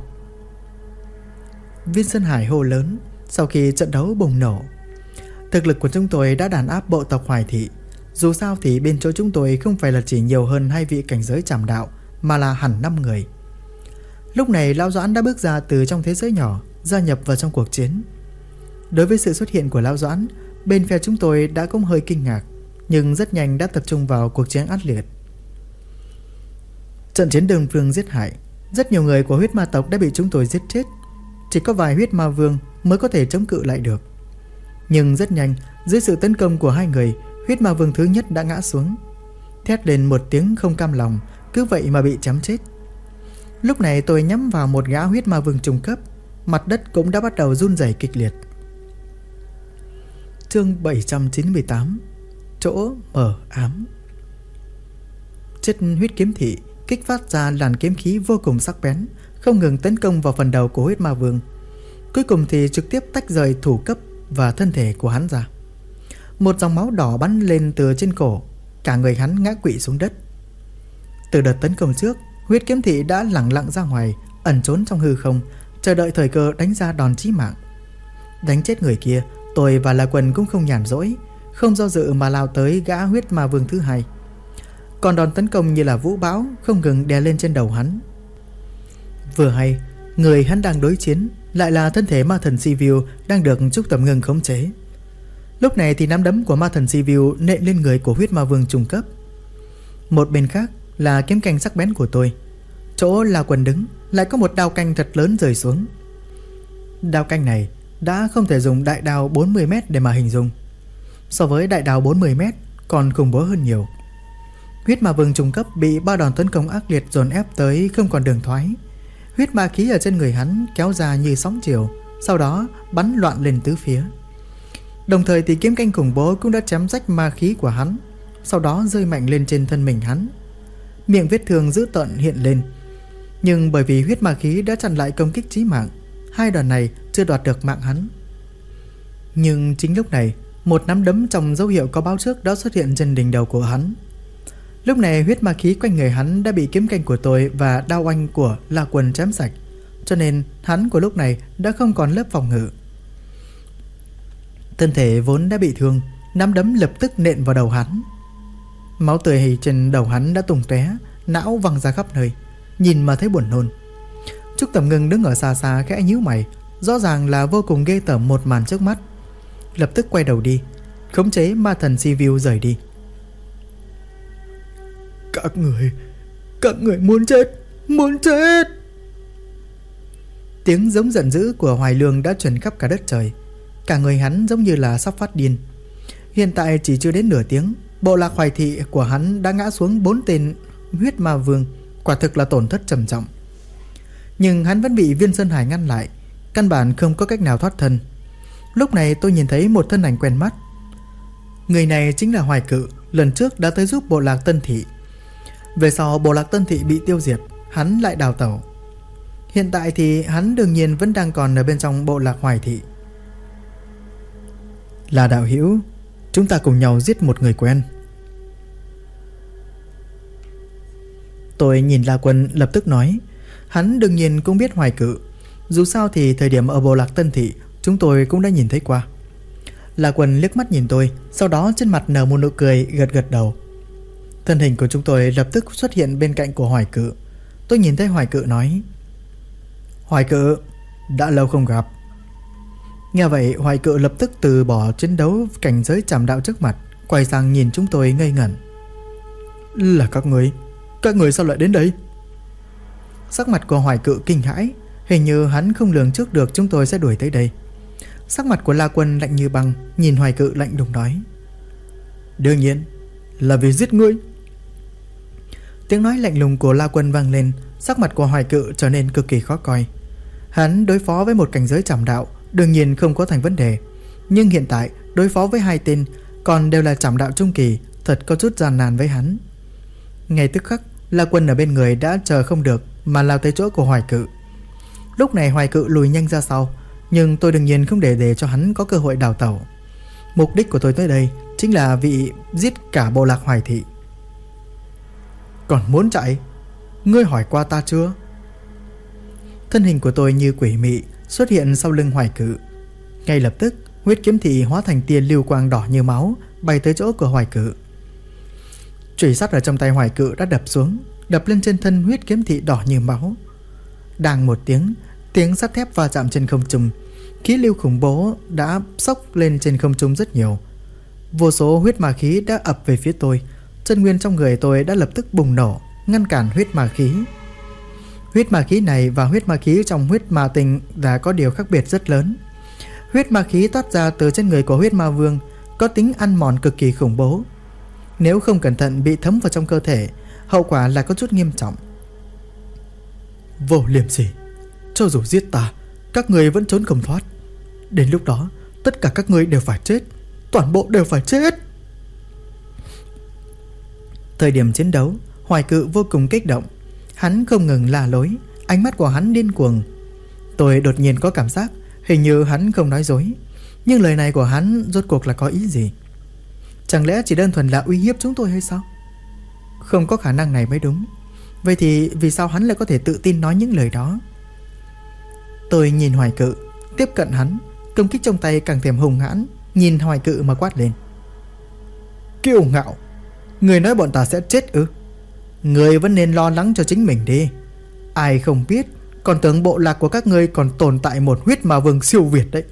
Viên Sơn Hải hô lớn sau khi trận đấu bùng nổ. Thực lực của chúng tôi đã đàn áp bộ tộc Hoài Thị. Dù sao thì bên chỗ chúng tôi không phải là chỉ nhiều hơn 2 vị cảnh giới trảm đạo, mà là hẳn 5 người. Lúc này Lão Doãn đã bước ra từ trong thế giới nhỏ, gia nhập vào trong cuộc chiến. Đối với sự xuất hiện của Lão Doãn, bên phe chúng tôi đã cũng hơi kinh ngạc, nhưng rất nhanh đã tập trung vào cuộc chiến ác liệt. Trận chiến đơn phương giết hại, rất nhiều người của huyết ma tộc đã bị chúng tôi giết chết. Chỉ có vài huyết ma vương mới có thể chống cự lại được. Nhưng rất nhanh, dưới sự tấn công của 2 người, huyết ma vương thứ nhất đã ngã xuống, thét lên một tiếng không cam lòng, cứ vậy mà bị chém chết. Lúc này tôi nhắm vào một gã huyết ma vương trung cấp, mặt đất cũng đã bắt đầu run rẩy kịch liệt. Chương 798, chỗ mờ ám. Chất huyết kiếm thị kích phát ra làn kiếm khí vô cùng sắc bén, không ngừng tấn công vào phần đầu của huyết ma vương. Cuối cùng thì trực tiếp tách rời thủ cấp và thân thể của hắn ra. Một dòng máu đỏ bắn lên từ trên cổ, cả người hắn ngã quỵ xuống đất. Từ đợt tấn công trước, huyết kiếm thị đã lẳng lặng ra ngoài, ẩn trốn trong hư không, chờ đợi thời cơ đánh ra đòn chí mạng. Đánh chết người kia, tôi và La Quân cũng không nhàn rỗi, không do dự mà lao tới gã huyết ma vương thứ hai. Còn đòn tấn công như là vũ bão không ngừng đè lên trên đầu hắn. Vừa hay, người hắn đang đối chiến lại là thân thể ma thần Sivu đang được Trúc Tầm Ngưng khống chế. Lúc này thì nắm đấm của ma thần Sivu nện lên người của huyết ma vương trung cấp. Một bên khác là kiếm canh sắc bén của tôi. Chỗ La Quân đứng lại có một đao canh thật lớn rơi xuống. Đao canh này đã không thể dùng đại đao 40m để mà hình dung. So với đại đao 40m còn khủng bố hơn nhiều. Huyết ma vương trung cấp bị 3 đòn tấn công ác liệt dồn ép tới không còn đường thoái. Huyết ma khí ở trên người hắn kéo ra như sóng chiều, sau đó bắn loạn lên tứ phía. Đồng thời thì kiếm canh khủng bố cũng đã chém rách ma khí của hắn, sau đó rơi mạnh lên trên thân mình hắn. Miệng vết thương dữ tợn hiện lên, nhưng bởi vì huyết ma khí đã chặn lại công kích chí mạng, 2 đòn này chưa đoạt được mạng hắn. Nhưng chính lúc này, một nắm đấm trong dấu hiệu có báo trước đã xuất hiện trên đỉnh đầu của hắn. Lúc này huyết ma khí quanh người hắn đã bị kiếm canh của tôi và đao oanh của La Quân chém sạch, cho nên hắn của lúc này đã không còn lớp phòng ngự. Thân thể vốn đã bị thương, nắm đấm lập tức nện vào đầu hắn. Máu tươi trên đầu hắn đã tung tóe, não văng ra khắp nơi, nhìn mà thấy buồn nôn. Trúc Tầm Ngưng đứng ở xa xa khẽ nhíu mày, rõ ràng là vô cùng ghê tởm một màn trước mắt. Lập tức quay đầu đi, khống chế ma thần Sivu rời đi. Các người muốn chết. Tiếng giống giận dữ của Hoài Lương đã truyền khắp cả đất trời. Cả người hắn giống như là sắp phát điên. Hiện tại chỉ chưa đến nửa tiếng, bộ lạc Hoài thị của hắn đã ngã xuống 4 tên huyết ma vương, quả thực là tổn thất trầm trọng. Nhưng hắn vẫn bị Viên Sơn Hải ngăn lại, căn bản không có cách nào thoát thân. Lúc này tôi nhìn thấy một thân ảnh quen mắt. Người này chính là Hoài Cự, lần trước đã tới giúp bộ lạc Tân Thị. Về sau bộ lạc Tân Thị bị tiêu diệt, hắn lại đào tẩu. Hiện tại thì hắn đương nhiên vẫn đang còn ở bên trong bộ lạc Hoài thị. Là đạo hữu, chúng ta cùng nhau giết một người quen. Tôi nhìn La Quân lập tức nói. Hắn đương nhiên cũng biết Hoài Cự, dù sao thì thời điểm ở bộ lạc Tân Thị chúng tôi cũng đã nhìn thấy qua. La Quân liếc mắt nhìn tôi, sau đó trên mặt nở một nụ cười, gật đầu. Thân hình của chúng tôi lập tức xuất hiện bên cạnh của Hoài Cự. Tôi nhìn thấy Hoài Cự nói: Hoài Cự, đã lâu không gặp. Nghe vậy Hoài Cự lập tức từ bỏ chiến đấu cảnh giới trảm đạo trước mặt, quay sang nhìn chúng tôi ngây ngẩn. Là các người sao lại đến đây? Sắc mặt của Hoài Cự kinh hãi, hình như hắn không lường trước được chúng tôi sẽ đuổi tới đây. Sắc mặt của La Quân lạnh như băng, nhìn Hoài Cự lạnh lùng nói: Đương nhiên là vì giết ngươi. Tiếng nói lạnh lùng của La Quân vang lên, sắc mặt của Hoài Cự trở nên cực kỳ khó coi. Hắn đối phó với một cảnh giới trảm đạo đương nhiên không có thành vấn đề, nhưng hiện tại đối phó với 2 tên còn đều là trảm đạo trung kỳ, thật có chút gian nan với hắn. Ngay tức khắc, La Quân ở bên người đã chờ không được mà lao tới chỗ của Hoài Cự. Lúc này Hoài Cự lùi nhanh ra sau, nhưng tôi đương nhiên không để cho hắn có cơ hội đào tẩu. Mục đích của tôi tới đây chính là vì giết cả bộ lạc Hoài thị. Còn muốn chạy? Ngươi hỏi qua ta chưa? Thân hình của tôi như quỷ mị xuất hiện sau lưng Hoài Cự. Ngay lập tức huyết kiếm thị hóa thành tia lưu quang đỏ như máu, bay tới chỗ của Hoài Cự. Chùy sắt ở trong tay Hoài Cự đã đập xuống, đập lên trên thân huyết kiếm thị đỏ như máu. Đang một tiếng sắt thép va chạm trên không trung, khí lưu khủng bố đã xốc lên trên không trung rất nhiều. Vô số huyết ma khí đã ập về phía tôi. Chân nguyên trong người tôi đã lập tức bùng nổ, ngăn cản huyết ma khí. Huyết ma khí này và huyết ma khí trong huyết ma tinh đã có điều khác biệt rất lớn. Huyết ma khí toát ra từ trên người của huyết ma vương có tính ăn mòn cực kỳ khủng bố. Nếu không cẩn thận bị thấm vào trong cơ thể, hậu quả là có chút nghiêm trọng. Vô liêm sỉ, cho dù giết ta, các người vẫn trốn không thoát. Đến lúc đó, tất cả các ngươi đều phải chết, toàn bộ đều phải chết. Thời điểm chiến đấu, Hoài Cự vô cùng kích động. Hắn không ngừng la lối, ánh mắt của hắn điên cuồng. Tôi đột nhiên có cảm giác hình như hắn không nói dối. Nhưng lời này của hắn rốt cuộc là có ý gì? Chẳng lẽ chỉ đơn thuần là uy hiếp chúng tôi hay sao? Không có khả năng này mới đúng. Vậy thì vì sao hắn lại có thể tự tin nói những lời đó? Tôi nhìn Hoài Cự, tiếp cận hắn, công kích trong tay càng thêm hùng hãn, nhìn Hoài Cự mà quát lên: Kiêu ngạo! Người nói bọn ta sẽ chết ư? Người vẫn nên lo lắng cho chính mình đi. Ai không biết, còn tưởng bộ lạc của các ngươi còn tồn tại một huyết ma vương siêu việt đấy.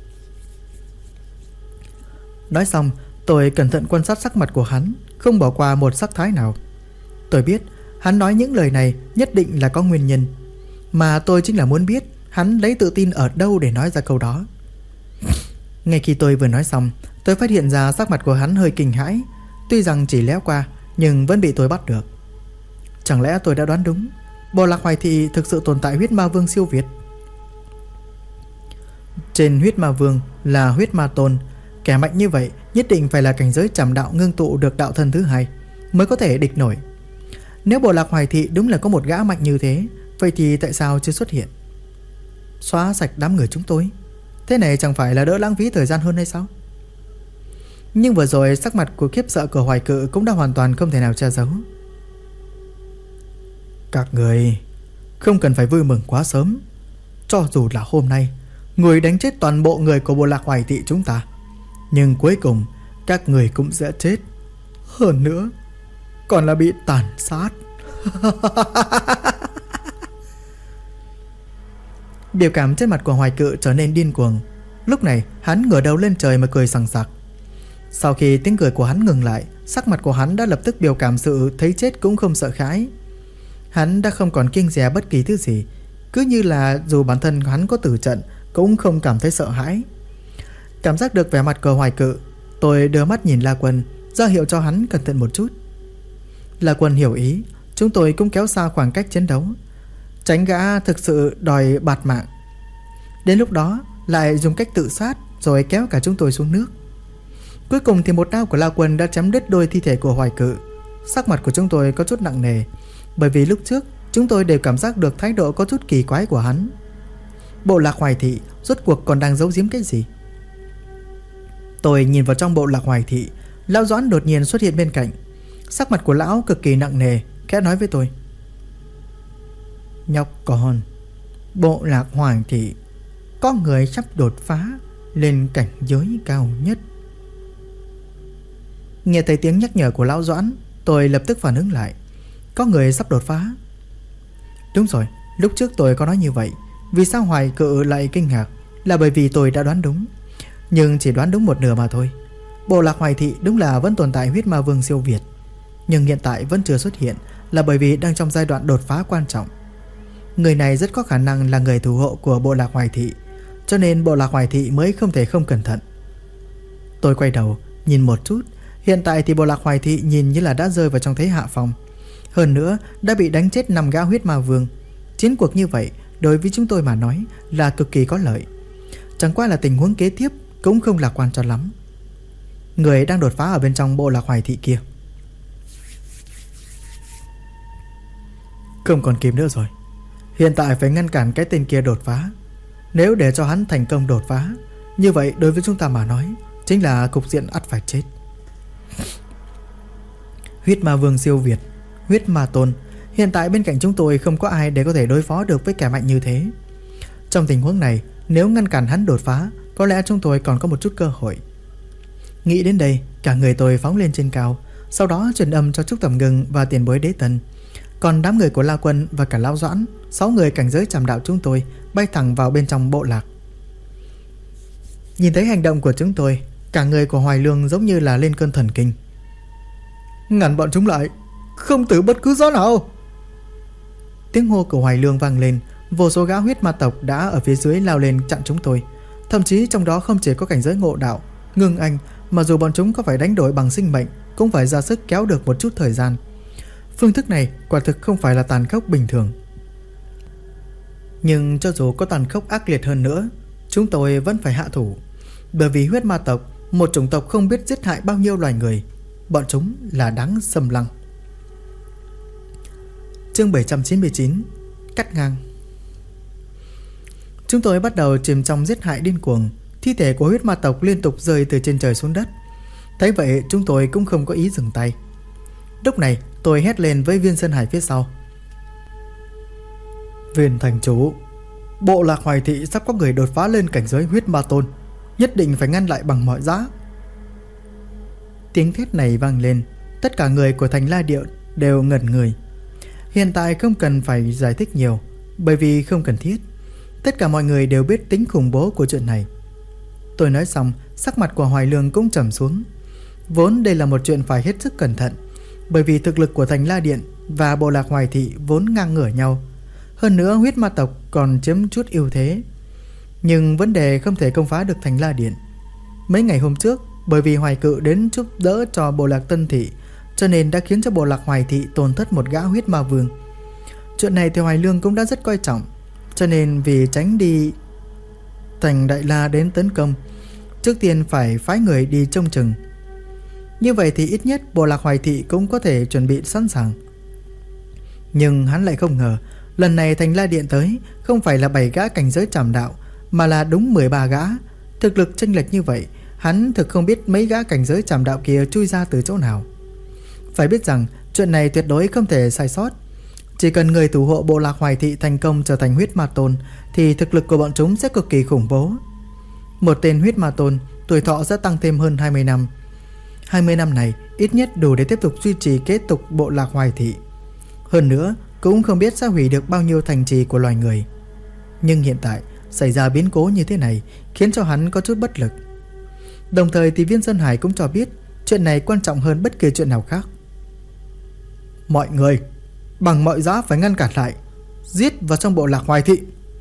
Nói xong, tôi cẩn thận quan sát sắc mặt của hắn, không bỏ qua một sắc thái nào. Tôi biết hắn nói những lời này nhất định là có nguyên nhân, mà tôi chính là muốn biết hắn lấy tự tin ở đâu để nói ra câu đó. Ngay khi tôi vừa nói xong, tôi phát hiện ra sắc mặt của hắn hơi kinh hãi. Tuy rằng chỉ léo qua, nhưng vẫn bị tôi bắt được. Chẳng lẽ tôi đã đoán đúng, bộ lạc Hoài thị thực sự tồn tại huyết ma vương siêu việt? Trên huyết ma vương là huyết ma tôn. Kẻ mạnh như vậy nhất định phải là cảnh giới trảm đạo ngưng tụ được đạo thân thứ 2 mới có thể địch nổi. Nếu bộ lạc Hoài thị đúng là có một gã mạnh như thế, vậy thì tại sao chưa xuất hiện? Xóa sạch đám người chúng tôi, thế này chẳng phải là đỡ lãng phí thời gian hơn hay sao? Nhưng vừa rồi sắc mặt của khiếp sợ của Hoài Cự cũng đã hoàn toàn không thể nào che giấu. Các người không cần phải vui mừng quá sớm. Cho dù là hôm nay người đánh chết toàn bộ người của bộ lạc Hoài thị chúng ta, nhưng cuối cùng các người cũng sẽ chết. Hơn nữa còn là bị tàn sát. Biểu cảm trên mặt của Hoài Cự trở nên điên cuồng. Lúc này hắn ngửa đầu lên trời mà cười sằng sặc. Sau khi tiếng cười của hắn ngừng lại, sắc mặt của hắn đã lập tức biểu cảm sự thấy chết cũng không sợ hãi. Hắn đã không còn kiêng dè bất kỳ thứ gì, cứ như là dù bản thân hắn có tử trận cũng không cảm thấy sợ hãi. Cảm giác được vẻ mặt của Hoài Cự, tôi đưa mắt nhìn La Quân, ra hiệu cho hắn cẩn thận một chút. La Quân hiểu ý, chúng tôi cũng kéo xa khoảng cách chiến đấu, tránh gã thực sự đòi bạt mạng. Đến lúc đó lại dùng cách tự sát rồi kéo cả chúng tôi xuống nước. Cuối cùng thì một đao của La Quân đã chém đứt đôi thi thể của Hoài Cự. Sắc mặt của chúng tôi có chút nặng nề, bởi vì lúc trước chúng tôi đều cảm giác được thái độ có chút kỳ quái của hắn. Bộ lạc Hoài Thị rốt cuộc còn đang giấu giếm cái gì? Tôi nhìn vào trong bộ lạc Hoài Thị, lão Doãn đột nhiên xuất hiện bên cạnh. Sắc mặt của lão cực kỳ nặng nề, khẽ nói với tôi: "Nhóc con, bộ lạc Hoài Thị có người sắp đột phá lên cảnh giới cao nhất." Nghe thấy tiếng nhắc nhở của lão Doãn, tôi lập tức phản ứng lại. Có người sắp đột phá? Đúng rồi, lúc trước tôi có nói như vậy. Vì sao Hoài Cự lại kinh ngạc? Là bởi vì tôi đã đoán đúng, nhưng chỉ đoán đúng một nửa mà thôi. Bộ lạc Hoài Thị đúng là vẫn tồn tại huyết ma vương siêu việt, nhưng hiện tại vẫn chưa xuất hiện là bởi vì đang trong giai đoạn đột phá quan trọng. Người này rất có khả năng là người thủ hộ của bộ lạc Hoài Thị, cho nên bộ lạc Hoài Thị mới không thể không cẩn thận. Tôi quay đầu nhìn một chút. Hiện tại thì bộ lạc Hoài Thị nhìn như là đã rơi vào trong thế hạ phong. Hơn nữa đã bị đánh chết 5 gã huyết ma vương. Chiến cuộc như vậy đối với chúng tôi mà nói là cực kỳ có lợi. Chẳng qua là tình huống kế tiếp cũng không lạc quan cho lắm. Người đang đột phá ở bên trong bộ lạc Hoài Thị kia. Không còn kịp nữa rồi. Hiện tại phải ngăn cản cái tên kia đột phá. Nếu để cho hắn thành công đột phá, như vậy đối với chúng ta mà nói chính là cục diện ắt phải chết. Huyết ma vương siêu việt, huyết ma tôn. Hiện tại bên cạnh chúng tôi không có ai để có thể đối phó được với kẻ mạnh như thế. Trong tình huống này, nếu ngăn cản hắn đột phá, có lẽ chúng tôi còn có một chút cơ hội. Nghĩ đến đây, cả người tôi phóng lên trên cao, sau đó truyền âm cho Trúc Tầm Ngưng và tiền bối Đế Tân. Còn đám người của La Quân và cả Lão Doãn, 6 người cảnh giới trảm đạo chúng tôi bay thẳng vào bên trong bộ lạc. Nhìn thấy hành động của chúng tôi, cả người của Hoài Lương giống như là lên cơn thần kinh. Ngăn bọn chúng lại, không từ bất cứ gió nào! Tiếng hô của Hoài Lương vang lên. Vô số gã huyết ma tộc đã ở phía dưới lao lên chặn chúng tôi. Thậm chí trong đó không chỉ có cảnh giới ngộ đạo, ngưng anh, mà dù bọn chúng có phải đánh đổi bằng sinh mệnh cũng phải ra sức kéo được một chút thời gian. Phương thức này quả thực không phải là tàn khốc bình thường. Nhưng cho dù có tàn khốc ác liệt hơn nữa, chúng tôi vẫn phải hạ thủ. Bởi vì huyết ma tộc, một chủng tộc không biết giết hại bao nhiêu loài người, bọn chúng là đáng xâm lăng. Chương 799: Cắt ngang. Chúng tôi bắt đầu chìm trong giết hại điên cuồng. Thi thể của huyết ma tộc liên tục rơi từ trên trời xuống đất. Thấy vậy chúng tôi cũng không có ý dừng tay. Lúc này tôi hét lên với Viên Sơn Hải phía sau: Viên thành chủ, bộ lạc Hoài Thị sắp có người đột phá lên cảnh giới huyết ma tôn, nhất định phải ngăn lại bằng mọi giá. Tiếng thét này vang lên, tất cả người của thành La Địa đều ngẩn người. Hiện tại không cần phải giải thích nhiều, bởi vì không cần thiết. Tất cả mọi người đều biết tính khủng bố của chuyện này. Tôi nói xong, sắc mặt của Hoài Lương cũng trầm xuống. Vốn đây là một chuyện phải hết sức cẩn thận, bởi vì thực lực của thành La Điện và bộ lạc Hoài Thị vốn ngang ngửa nhau. Hơn nữa huyết ma tộc còn chiếm chút ưu thế. Nhưng vấn đề không thể công phá được thành La Điện. Mấy ngày hôm trước, bởi vì Hoài Cự đến giúp đỡ cho bộ lạc Tân Thị, cho nên đã khiến cho bộ lạc Hoài Thị tổn thất một gã huyết ma vương. Chuyện này thì Hoài Lương cũng đã rất coi trọng, cho nên vì tránh đi thành Đại La đến tấn công, trước tiên phải phái người đi trông chừng. Như vậy thì ít nhất bộ lạc Hoài Thị cũng có thể chuẩn bị sẵn sàng. Nhưng hắn lại không ngờ, lần này thành La Điện tới không phải là 7 gã cảnh giới trảm đạo, mà là đúng 13 gã. Thực lực chênh lệch như vậy, hắn thực không biết mấy gã cảnh giới trảm đạo kia chui ra từ chỗ nào. Phải biết rằng chuyện này tuyệt đối không thể sai sót. Chỉ cần người thủ hộ bộ lạc Hoài Thị thành công trở thành huyết ma tôn, thì thực lực của bọn chúng sẽ cực kỳ khủng bố. Một tên huyết ma tôn, tuổi thọ sẽ tăng thêm hơn 20 năm. 20 năm này ít nhất đủ để tiếp tục duy trì kế tục bộ lạc Hoài Thị. Hơn nữa cũng không biết sẽ hủy được bao nhiêu thành trì của loài người. Nhưng hiện tại xảy ra biến cố như thế này khiến cho hắn có chút bất lực. Đồng thời thì Viên Sơn Hải cũng cho biết chuyện này quan trọng hơn bất kỳ chuyện nào khác. Mọi người bằng mọi giá phải ngăn cản lại, giết vào trong bộ lạc Hoài Thị.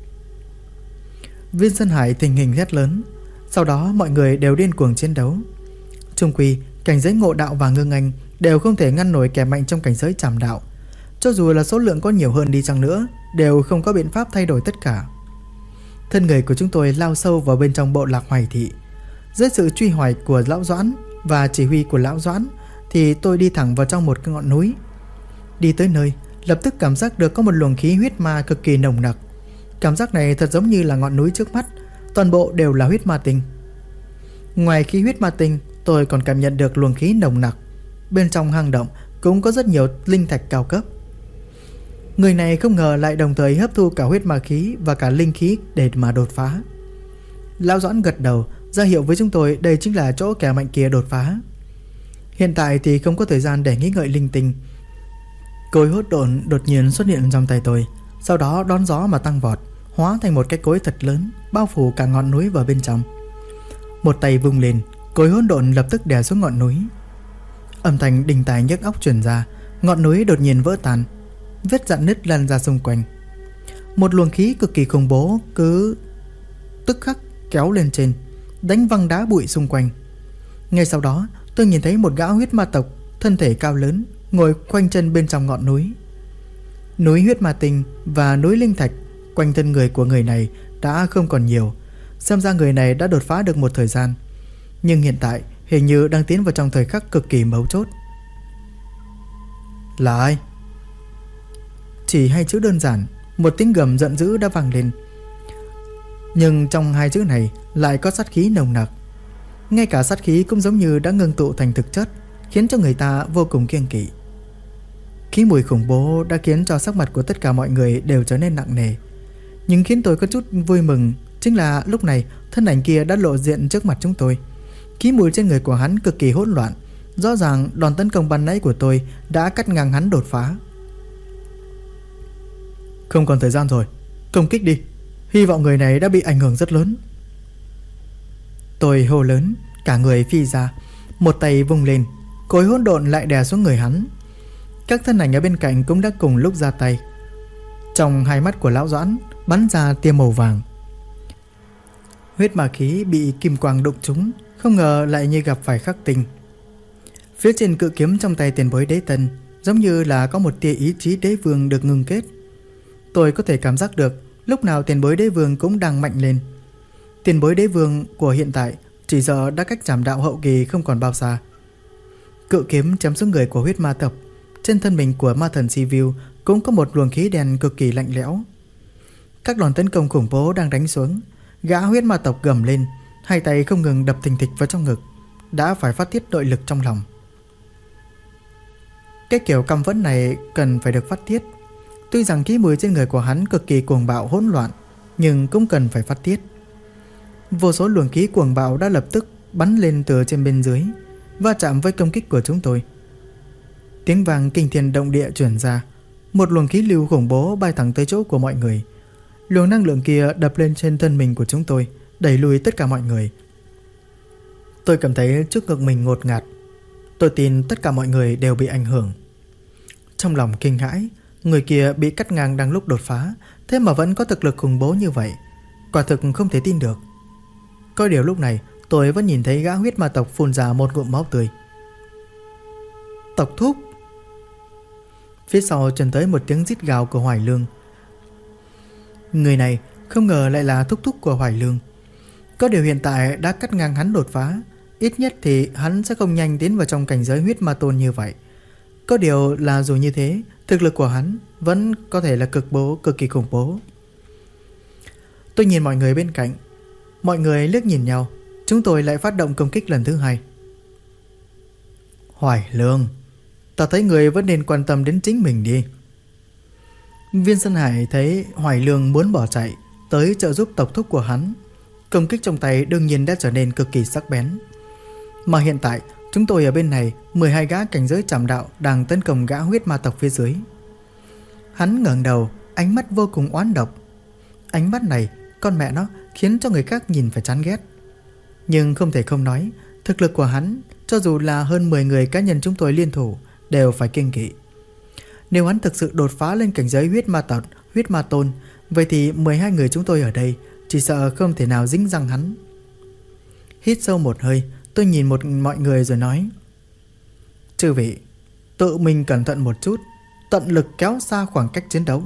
Viên Sơn Hải tình hình hét lớn. Sau đó mọi người đều điên cuồng chiến đấu. Chung quy cảnh giới ngộ đạo và ngưng anh đều không thể ngăn nổi kẻ mạnh trong cảnh giới trảm đạo. Cho dù là số lượng có nhiều hơn đi chăng nữa, đều không có biện pháp thay đổi tất cả. Thân người của chúng tôi lao sâu vào bên trong bộ lạc Hoài Thị. Dưới sự truy hỏi của Lão Doãn và chỉ huy của Lão Doãn thì tôi đi thẳng vào trong một cái ngọn núi. Đi tới nơi, lập tức cảm giác được có một luồng khí huyết ma cực kỳ nồng nặc. Cảm giác này thật giống như là ngọn núi trước mắt, toàn bộ đều là huyết ma tinh. Ngoài khí huyết ma tinh, tôi còn cảm nhận được luồng khí nồng nặc. Bên trong hang động cũng có rất nhiều linh thạch cao cấp. Người này không ngờ lại đồng thời hấp thu cả huyết ma khí và cả linh khí để mà đột phá. Lão Doãn gật đầu, ra hiệu với chúng tôi đây chính là chỗ kẻ mạnh kia đột phá. Hiện tại thì không có thời gian để nghĩ ngợi linh tinh. Cối hỗn độn đột nhiên xuất hiện trong tay tôi, sau đó đón gió mà tăng vọt, hóa thành một cái cối thật lớn, bao phủ cả ngọn núi vào bên trong. Một tay vung lên, cối hỗn độn lập tức đè xuống ngọn núi. Âm thanh đình tài nhức óc truyền ra, ngọn núi đột nhiên vỡ tan, vết rạn nứt lan ra xung quanh. Một luồng khí cực kỳ khủng bố cứ tức khắc kéo lên trên, đánh văng đá bụi xung quanh. Ngay sau đó tôi nhìn thấy một gã huyết ma tộc, thân thể cao lớn, ngồi khoanh chân bên trong ngọn núi. Núi huyết ma tinh và núi linh thạch quanh thân người của người này đã không còn nhiều. Xem ra người này đã đột phá được một thời gian, nhưng hiện tại hình như đang tiến vào trong thời khắc cực kỳ mấu chốt. Là ai? Chỉ hai chữ đơn giản, một tiếng gầm giận dữ đã vang lên. Nhưng trong hai chữ này lại có sát khí nồng nặc. Ngay cả sát khí cũng giống như đã ngưng tụ thành thực chất, khiến cho người ta vô cùng kiêng kỵ. Khí mùi khủng bố đã khiến cho sắc mặt của tất cả mọi người đều trở nên nặng nề. Nhưng khiến tôi có chút vui mừng chính là lúc này thân ảnh kia đã lộ diện trước mặt chúng tôi. Khí mùi trên người của hắn cực kỳ hỗn loạn. Rõ ràng đòn tấn công ban nãy của tôi đã cắt ngang hắn đột phá. Không còn thời gian rồi, công kích đi. Hy vọng người này đã bị ảnh hưởng rất lớn. Tôi hô lớn, cả người phi ra, một tay vung lên, cối hỗn độn lại đè xuống người hắn. Các thân ảnh ở bên cạnh cũng đã cùng lúc ra tay. Trong hai mắt của Lão Doãn bắn ra tia màu vàng. Huyết ma khí bị kim quang đụng trúng, không ngờ lại như gặp phải khắc tinh. Phía trên cự kiếm trong tay tiền bối Đế Tân giống như là có một tia ý chí đế vương được ngưng kết. Tôi có thể cảm giác được lúc nào tiền bối đế vương cũng đang mạnh lên. Tiền bối đế vương của hiện tại chỉ sợ đã cách trảm đạo hậu kỳ không còn bao xa. Cự kiếm chém xuống người của huyết ma tộc. Trên thân mình của ma thần Sivu cũng có một luồng khí đen cực kỳ lạnh lẽo. Các đòn tấn công khủng bố đang đánh xuống. Gã huyết ma tộc gầm lên, hai tay không ngừng đập thình thịch vào trong ngực, đã phải phát tiết nội lực trong lòng. Cái kiểu căm phẫn này cần phải được phát tiết. Tuy rằng khí mùi trên người của hắn cực kỳ cuồng bạo hỗn loạn, nhưng cũng cần phải phát tiết. Vô số luồng khí cuồng bạo đã lập tức bắn lên từ trên bên dưới, va chạm với công kích của chúng tôi. Tiếng vang kinh thiên động địa truyền ra, một luồng khí lưu khủng bố bay thẳng tới chỗ của mọi người. Luồng năng lượng kia đập lên trên thân mình của chúng tôi, đẩy lùi tất cả mọi người. Tôi cảm thấy trước ngực mình ngột ngạt. Tôi tin tất cả mọi người đều bị ảnh hưởng. Trong lòng kinh hãi, người kia bị cắt ngang đang lúc đột phá, thế mà vẫn có thực lực khủng bố như vậy. Quả thực không thể tin được. Có điều lúc này tôi vẫn nhìn thấy gã huyết ma tộc phun ra một ngụm máu tươi. Tộc thúc! Phía sau truyền tới một tiếng rít gào của Hoài Lương. Người này không ngờ lại là thúc thúc của Hoài Lương. Có điều hiện tại đã cắt ngang hắn đột phá, ít nhất thì hắn sẽ không nhanh tiến vào trong cảnh giới huyết ma tôn như vậy. Có điều là dù như thế, thực lực của hắn vẫn có thể là cực kỳ khủng bố. Tôi nhìn mọi người bên cạnh, mọi người liếc nhìn nhau. Chúng tôi lại phát động công kích lần thứ hai. Hoài Lương, ta thấy người vẫn nên quan tâm đến chính mình đi. Viên Sơn Hải thấy Hoài Lương muốn bỏ chạy, tới trợ giúp tộc thúc của hắn. Công kích trong tay đương nhiên đã trở nên cực kỳ sắc bén. Mà hiện tại chúng tôi ở bên này 12 gã cảnh giới trảm đạo đang tấn công gã huyết ma tộc phía dưới. Hắn ngẩng đầu, ánh mắt vô cùng oán độc. Ánh mắt này, con mẹ nó, khiến cho người khác nhìn phải chán ghét. Nhưng không thể không nói, thực lực của hắn, cho dù là hơn 10 người cá nhân chúng tôi liên thủ, đều phải kiêng kỵ. Nếu hắn thực sự đột phá lên cảnh giới huyết ma tôn, vậy thì 12 người chúng tôi ở đây chỉ sợ không thể nào dính răng hắn. Hít sâu một hơi, tôi nhìn mọi người rồi nói: chư vị, tự mình cẩn thận một chút, tận lực kéo xa khoảng cách chiến đấu.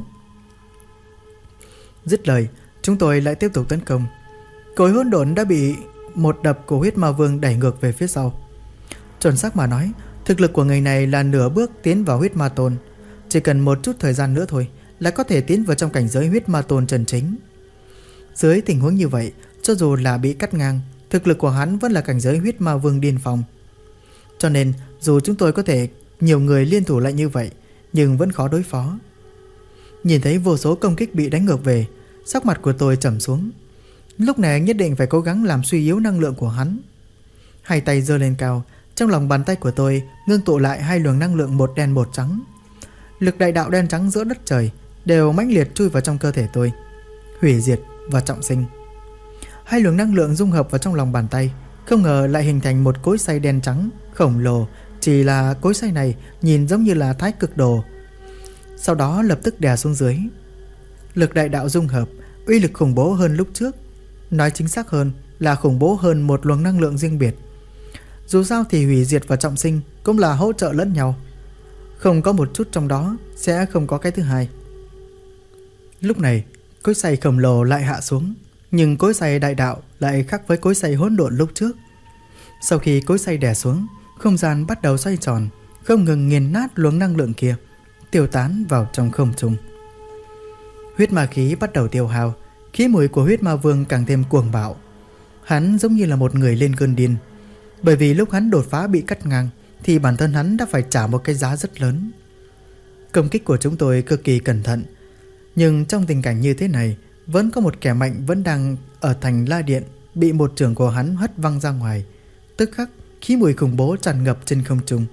Dứt lời, chúng tôi lại tiếp tục tấn công. Cối hỗn độn đã bị một đập của huyết ma vương đẩy ngược về phía sau. Chuẩn xác mà nói, thực lực của người này là nửa bước tiến vào huyết ma tôn. Chỉ cần một chút thời gian nữa thôi là có thể tiến vào trong cảnh giới huyết ma tôn chân chính. Dưới tình huống như vậy, cho dù là bị cắt ngang, thực lực của hắn vẫn là cảnh giới huyết ma vương điên phong. Cho nên dù chúng tôi có thể nhiều người liên thủ lại như vậy, nhưng vẫn khó đối phó. Nhìn thấy vô số công kích bị đánh ngược về, sắc mặt của tôi trầm xuống. Lúc này nhất định phải cố gắng làm suy yếu năng lượng của hắn. Hai tay giơ lên cao, trong lòng bàn tay của tôi ngưng tụ lại hai luồng năng lượng, một đen một trắng. Lực đại đạo đen trắng giữa đất trời đều mãnh liệt chui vào trong cơ thể tôi, hủy diệt và trọng sinh. Hai luồng năng lượng dung hợp vào trong lòng bàn tay, không ngờ lại hình thành một cối xay đen trắng khổng lồ. Chỉ là cối xay này nhìn giống như là thái cực đồ, sau đó lập tức đè xuống dưới. Lực đại đạo dung hợp, uy lực khủng bố hơn lúc trước. Nói chính xác hơn là khủng bố hơn một luồng năng lượng riêng biệt. Dù sao thì hủy diệt và trọng sinh cũng là hỗ trợ lẫn nhau, không có một chút trong đó sẽ không có cái thứ hai. Lúc này cối xay khổng lồ lại hạ xuống, nhưng cối xay đại đạo lại khác với cối xay hỗn độn lúc trước. Sau khi cối xay đè xuống, không gian bắt đầu xoay tròn, không ngừng nghiền nát luồng năng lượng kia, tiêu tán vào trong không trung. Huyết ma khí bắt đầu tiêu hao, khí mùi của huyết ma vương càng thêm cuồng bạo. Hắn giống như là một người lên cơn điên, bởi vì lúc hắn đột phá bị cắt ngang thì bản thân hắn đã phải trả một cái giá rất lớn. Công kích của chúng tôi cực kỳ cẩn thận, nhưng trong tình cảnh như thế này, vẫn có một kẻ mạnh vẫn đang ở thành La Điện bị một chưởng của hắn hất văng ra ngoài. Tức khắc khí mùi khủng bố tràn ngập trên không trung.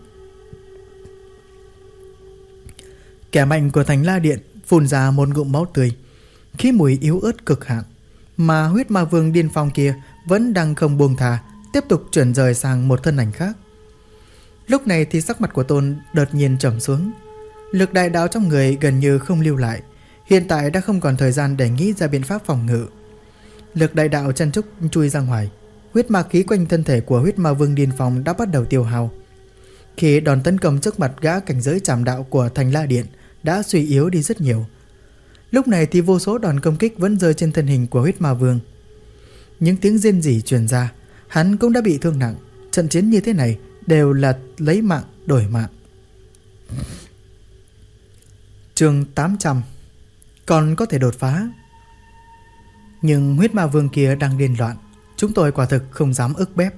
Kẻ mạnh của thành La Điện phun ra một ngụm máu tươi, khí mùi yếu ớt cực hạn. Mà huyết ma vương điên phong kia vẫn đang không buông thà, tiếp tục chuyển rời sang một thân ảnh khác. Lúc này thì sắc mặt của Tôn đột nhiên trầm xuống. Lực đại đạo trong người gần như không lưu lại, hiện tại đã không còn thời gian để nghĩ ra biện pháp phòng ngự. Lực đại đạo chen chúc chui ra ngoài. Huyết ma khí quanh thân thể của huyết ma vương điên phong đã bắt đầu tiêu hao. Khi đòn tấn công trước mặt gã cảnh giới trảm đạo của thành La Điện đã suy yếu đi rất nhiều. Lúc này thì vô số đòn công kích vẫn rơi trên thân hình của huyết ma vương. Những tiếng rên rỉ truyền ra, hắn cũng đã bị thương nặng. Trận chiến như thế này đều là lấy mạng đổi mạng. Chương 800. Còn có thể đột phá. Nhưng huyết ma vương kia đang điên loạn, chúng tôi quả thực không dám ức bép.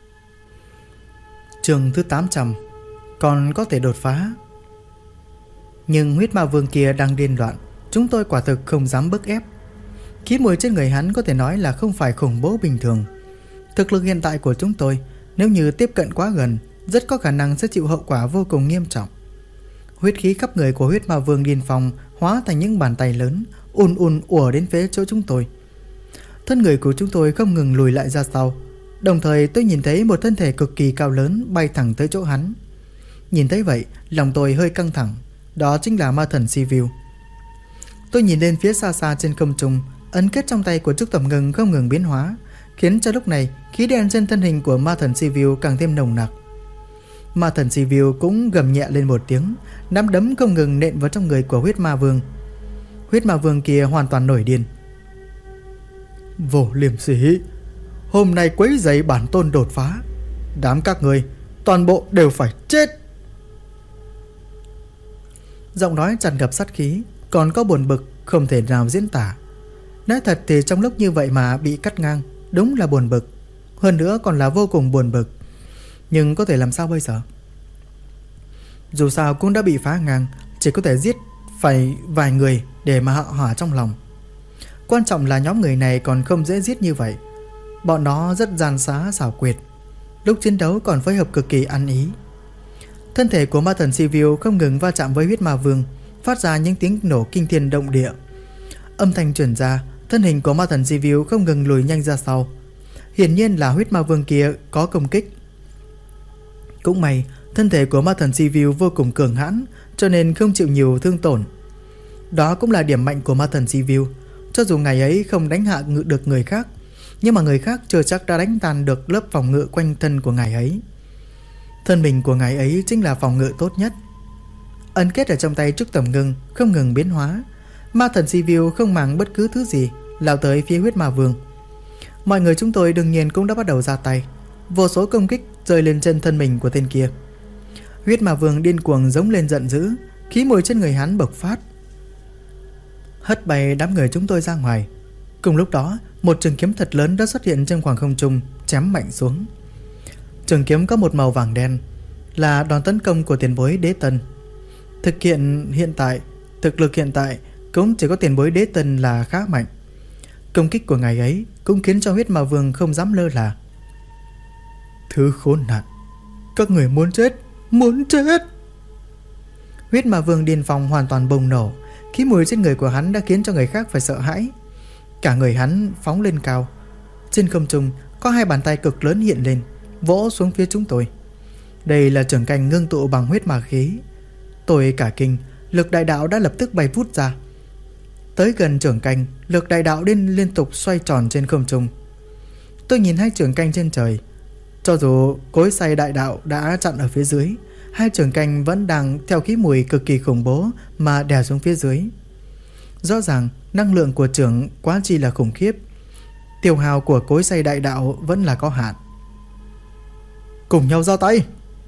Chương thứ 800. Còn có thể đột phá. Nhưng huyết ma vương kia đang điên loạn, chúng tôi quả thực không dám bức ép. Khí mùi trên người hắn có thể nói là không phải khủng bố bình thường. Thực lực hiện tại của chúng tôi, nếu như tiếp cận quá gần, rất có khả năng sẽ chịu hậu quả vô cùng nghiêm trọng. Huyết khí khắp người của huyết ma vương điên phong hóa thành những bàn tay lớn, ùn ùa đến phía chỗ chúng tôi. Thân người của chúng tôi không ngừng lùi lại ra sau. Đồng thời tôi nhìn thấy một thân thể cực kỳ cao lớn bay thẳng tới chỗ hắn. Nhìn thấy vậy, lòng tôi hơi căng thẳng. Đó chính là ma thần Sivu. Tôi nhìn lên phía xa xa trên không trung, ấn kết trong tay của Trúc Tầm Ngưng không ngừng biến hóa, khiến cho lúc này khí đen trên thân hình của ma thần Sivu càng thêm nồng nặc. Ma thần Sivu cũng gầm nhẹ lên một tiếng, nắm đấm không ngừng nện vào trong người của huyết ma vương. Huyết ma vương kia hoàn toàn nổi điên. Vô liêm sỉ, hôm nay quấy rầy bản tôn đột phá, đám các người toàn bộ đều phải chết. Giọng nói tràn ngập sát khí, còn có buồn bực không thể nào diễn tả. Nói thật thì trong lúc như vậy mà bị cắt ngang, đúng là buồn bực, hơn nữa còn là vô cùng buồn bực. Nhưng có thể làm sao bây giờ? Dù sao cũng đã bị phá ngang, chỉ có thể giết phải vài người để mà họ hỏa trong lòng. Quan trọng là nhóm người này còn không dễ giết như vậy. Bọn nó rất gian xá xảo quyệt, lúc chiến đấu còn phối hợp cực kỳ ăn ý. Thân thể của ma thần Sivu không ngừng va chạm với huyết ma vương, phát ra những tiếng nổ kinh thiên động địa. Âm thanh truyền ra, thân hình của ma thần Sivu không ngừng lùi nhanh ra sau. Hiển nhiên là huyết ma vương kia có công kích. Cũng may thân thể của ma thần Sivu vô cùng cường hãn, cho nên không chịu nhiều thương tổn. Đó cũng là điểm mạnh của ma thần Sivu. Cho dù ngày ấy không đánh hạ được người khác, nhưng mà người khác chưa chắc đã đánh tan được lớp phòng ngự quanh thân của ngài ấy. Thân mình của ngài ấy chính là phòng ngự tốt nhất. Ấn kết ở trong tay Trúc Tầm Ngưng không ngừng biến hóa. Ma thần Sivu không màng bất cứ thứ gì lao tới phía huyết ma vương. Mọi người chúng tôi đương nhiên cũng đã bắt đầu ra tay. Vô số công kích rơi lên chân thân mình của tên kia. Huyết ma vương điên cuồng giống lên giận dữ, khí mùi trên người hắn bộc phát, hất bay đám người chúng tôi ra ngoài. Cùng lúc đó, một trường kiếm thật lớn đã xuất hiện trên khoảng không trung, chém mạnh xuống. Trường kiếm có một màu vàng đen, là đòn tấn công của tiền bối Đế Tân. Thực lực hiện tại cũng chỉ có tiền bối Đế Tân là khá mạnh. Công kích của ngài ấy cũng khiến cho huyết ma vương không dám lơ là. Thứ khốn nạn, các người muốn chết, muốn chết. Huyết ma vương điên phong hoàn toàn bùng nổ. Khí mùi trên người của hắn đã khiến cho người khác phải sợ hãi. Cả người hắn phóng lên cao. Trên không trung có hai bàn tay cực lớn hiện lên, vỗ xuống phía chúng tôi. Đây là trường canh ngưng tụ bằng huyết ma khí. Tôi cả kinh, lực đại đạo đã lập tức bay vút ra. Tới gần trường canh, lực đại đạo liên tục xoay tròn trên không trung. Tôi nhìn hai trường canh trên trời. Cho dù cối xay đại đạo đã chặn ở phía dưới, hai trường canh vẫn đang theo khí mùi cực kỳ khủng bố mà đè xuống phía dưới. Rõ ràng năng lượng của trường quá chi là khủng khiếp. Tiêu hao của cối xay đại đạo vẫn là có hạn. Cùng nhau ra tay.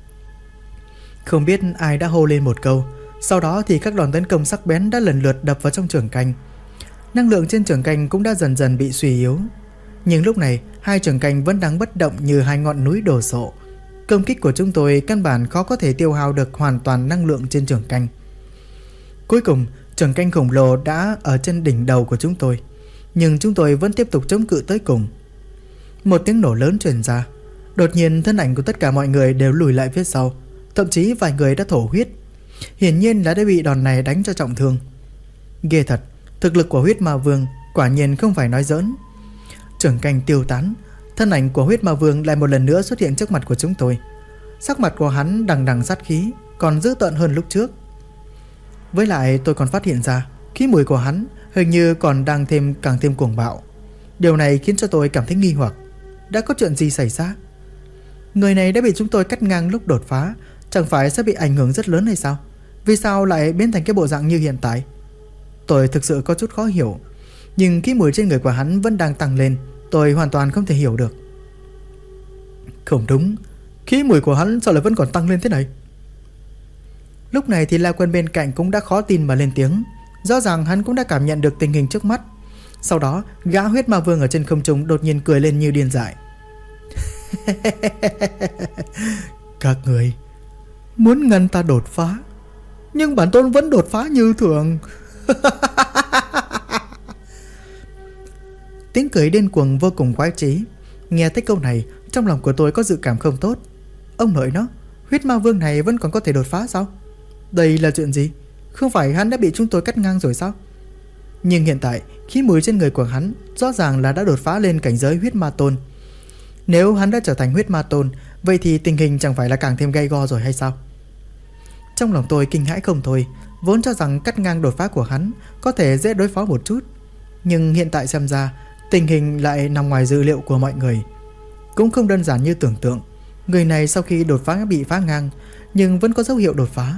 Không biết ai đã hô lên một câu. Sau đó thì các đòn tấn công sắc bén đã lần lượt đập vào trong trường canh. Năng lượng trên trường canh cũng đã dần dần bị suy yếu. Nhưng lúc này hai trường canh vẫn đang bất động như hai ngọn núi đổ sộ. Công kích của chúng tôi căn bản khó có thể tiêu hao được hoàn toàn năng lượng trên trường canh. Cuối cùng trường canh khổng lồ đã ở trên đỉnh đầu của chúng tôi, nhưng chúng tôi vẫn tiếp tục chống cự tới cùng. Một tiếng nổ lớn truyền ra. Đột nhiên thân ảnh của tất cả mọi người đều lùi lại phía sau. Thậm chí vài người đã thổ huyết. Hiển nhiên là đã bị đòn này đánh cho trọng thương. Ghê thật, thực lực của huyết ma vương quả nhiên không phải nói giỡn. Trường canh tiêu tán, thân ảnh của huyết ma vương lại một lần nữa xuất hiện trước mặt của chúng tôi. Sắc mặt của hắn đằng đằng sát khí, còn dữ tợn hơn lúc trước. Với lại tôi còn phát hiện ra khí mùi của hắn hình như còn đang càng thêm cuồng bạo. Điều này khiến cho tôi cảm thấy nghi hoặc. Đã có chuyện gì xảy ra? Người này đã bị chúng tôi cắt ngang lúc đột phá, chẳng phải sẽ bị ảnh hưởng rất lớn hay sao? Vì sao lại biến thành cái bộ dạng như hiện tại? Tôi thực sự có chút khó hiểu. Nhưng khí mùi trên người của hắn vẫn đang tăng lên. Tôi hoàn toàn không thể hiểu được. Không đúng, khí mùi của hắn sao lại vẫn còn tăng lên thế này? Lúc này thì La Quân bên cạnh cũng đã khó tin mà lên tiếng. Rõ ràng hắn cũng đã cảm nhận được tình hình trước mắt. Sau đó gã huyết ma vương ở trên không trung đột nhiên cười lên như điên dại. Các người muốn ngăn ta đột phá, nhưng bản tôn vẫn đột phá như thường. Tiếng cười điên cuồng vô cùng khoái chí. Nghe thấy câu này, trong lòng của tôi có dự cảm không tốt. Ông nội nó, huyết ma vương này vẫn còn có thể đột phá sao? Đây là chuyện gì? Không phải hắn đã bị chúng tôi cắt ngang rồi sao? Nhưng hiện tại khí mùi trên người của hắn rõ ràng là đã đột phá lên cảnh giới huyết ma tôn. Nếu hắn đã trở thành huyết ma tôn, vậy thì tình hình chẳng phải là càng thêm gay go rồi hay sao? Trong lòng tôi kinh hãi không thôi. Vốn cho rằng cắt ngang đột phá của hắn có thể dễ đối phó một chút, nhưng hiện tại xem ra tình hình lại nằm ngoài dự liệu của mọi người. Cũng không đơn giản như tưởng tượng. Người này sau khi đột phá bị phá ngang, nhưng vẫn có dấu hiệu đột phá.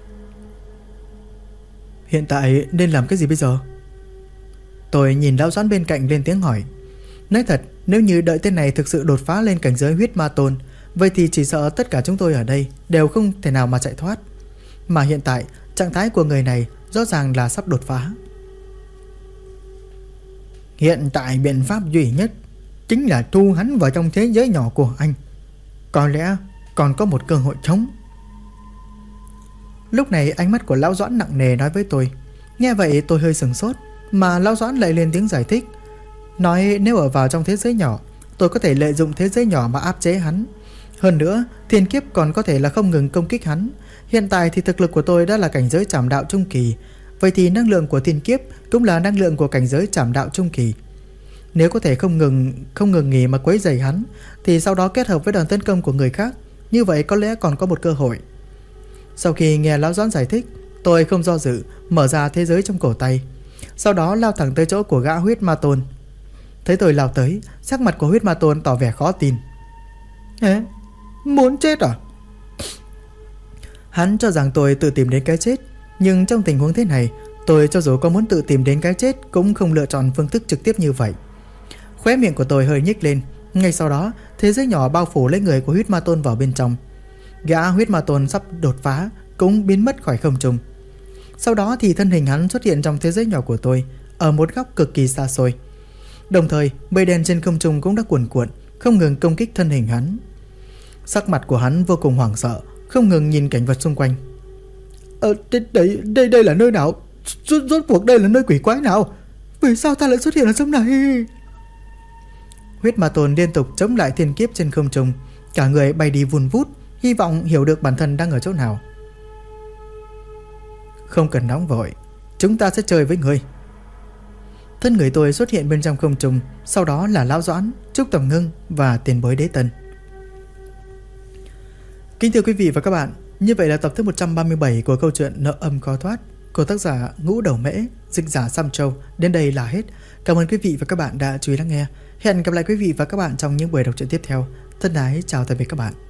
Hiện tại nên làm cái gì bây giờ? Tôi nhìn lão Doãn bên cạnh lên tiếng hỏi. Nói thật, nếu như đợi tên này thực sự đột phá lên cảnh giới huyết ma tôn, vậy thì chỉ sợ tất cả chúng tôi ở đây đều không thể nào mà chạy thoát. Mà hiện tại trạng thái của người này rõ ràng là sắp đột phá. Hiện tại biện pháp duy nhất chính là thu hắn vào trong thế giới nhỏ của anh. Có lẽ còn có một cơ hội trống. Lúc này ánh mắt của lão Doãn nặng nề nói với tôi. Nghe vậy tôi hơi sửng sốt, mà lão Doãn lại lên tiếng giải thích, nói nếu ở vào trong thế giới nhỏ, tôi có thể lợi dụng thế giới nhỏ mà áp chế hắn. Hơn nữa, thiên kiếp còn có thể là không ngừng công kích hắn. Hiện tại thì thực lực của tôi đã là cảnh giới trảm đạo trung kỳ, vậy thì năng lượng của thiên kiếp cũng là năng lượng của cảnh giới trảm đạo trung kỳ. Nếu có thể không ngừng nghỉ mà quấy rầy hắn, thì sau đó kết hợp với đòn tấn công của người khác, như vậy có lẽ còn có một cơ hội. Sau khi nghe lão Doãn giải thích, tôi không do dự, mở ra thế giới trong cổ tay, sau đó lao thẳng tới chỗ của gã huyết ma tôn. Thấy tôi lao tới, sắc mặt của huyết ma tôn tỏ vẻ khó tin. Muốn chết à? Hắn cho rằng tôi tự tìm đến cái chết, nhưng trong tình huống thế này, tôi cho dù có muốn tự tìm đến cái chết cũng không lựa chọn phương thức trực tiếp như vậy. Khóe miệng của tôi hơi nhếch lên. Ngay sau đó, thế giới nhỏ bao phủ lấy người của huyết ma tôn vào bên trong. Gã huyết ma tôn sắp đột phá cũng biến mất khỏi không trung. Sau đó thì thân hình hắn xuất hiện trong thế giới nhỏ của tôi, ở một góc cực kỳ xa xôi. Đồng thời, mây đen trên không trung cũng đã cuồn cuộn, không ngừng công kích thân hình hắn. Sắc mặt của hắn vô cùng hoảng sợ, không ngừng nhìn cảnh vật xung quanh. Đây là nơi nào? Rốt cuộc đây là nơi quỷ quái nào? Vì sao ta lại xuất hiện ở trong này? Huyết ma tôn liên tục chống lại thiên kiếp trên không trung, cả người bay đi vun vút, hy vọng hiểu được bản thân đang ở chỗ nào. Không cần nóng vội, chúng ta sẽ chơi với người. Thân người tôi xuất hiện bên trong không trung, sau đó là lão Doãn, Trúc Tầm Ngưng và tiền bối Đế Tân. Kính thưa quý vị và các bạn, như vậy là tập thứ 137 của câu chuyện Nợ Âm Khó Thoát của tác giả Ngũ Đầu Mễ, dịch giả Sam Châu đến đây là hết. Cảm ơn quý vị và các bạn đã chú ý lắng nghe. Hẹn gặp lại quý vị và các bạn trong những buổi đọc truyện tiếp theo. Thân ái chào tạm biệt các bạn.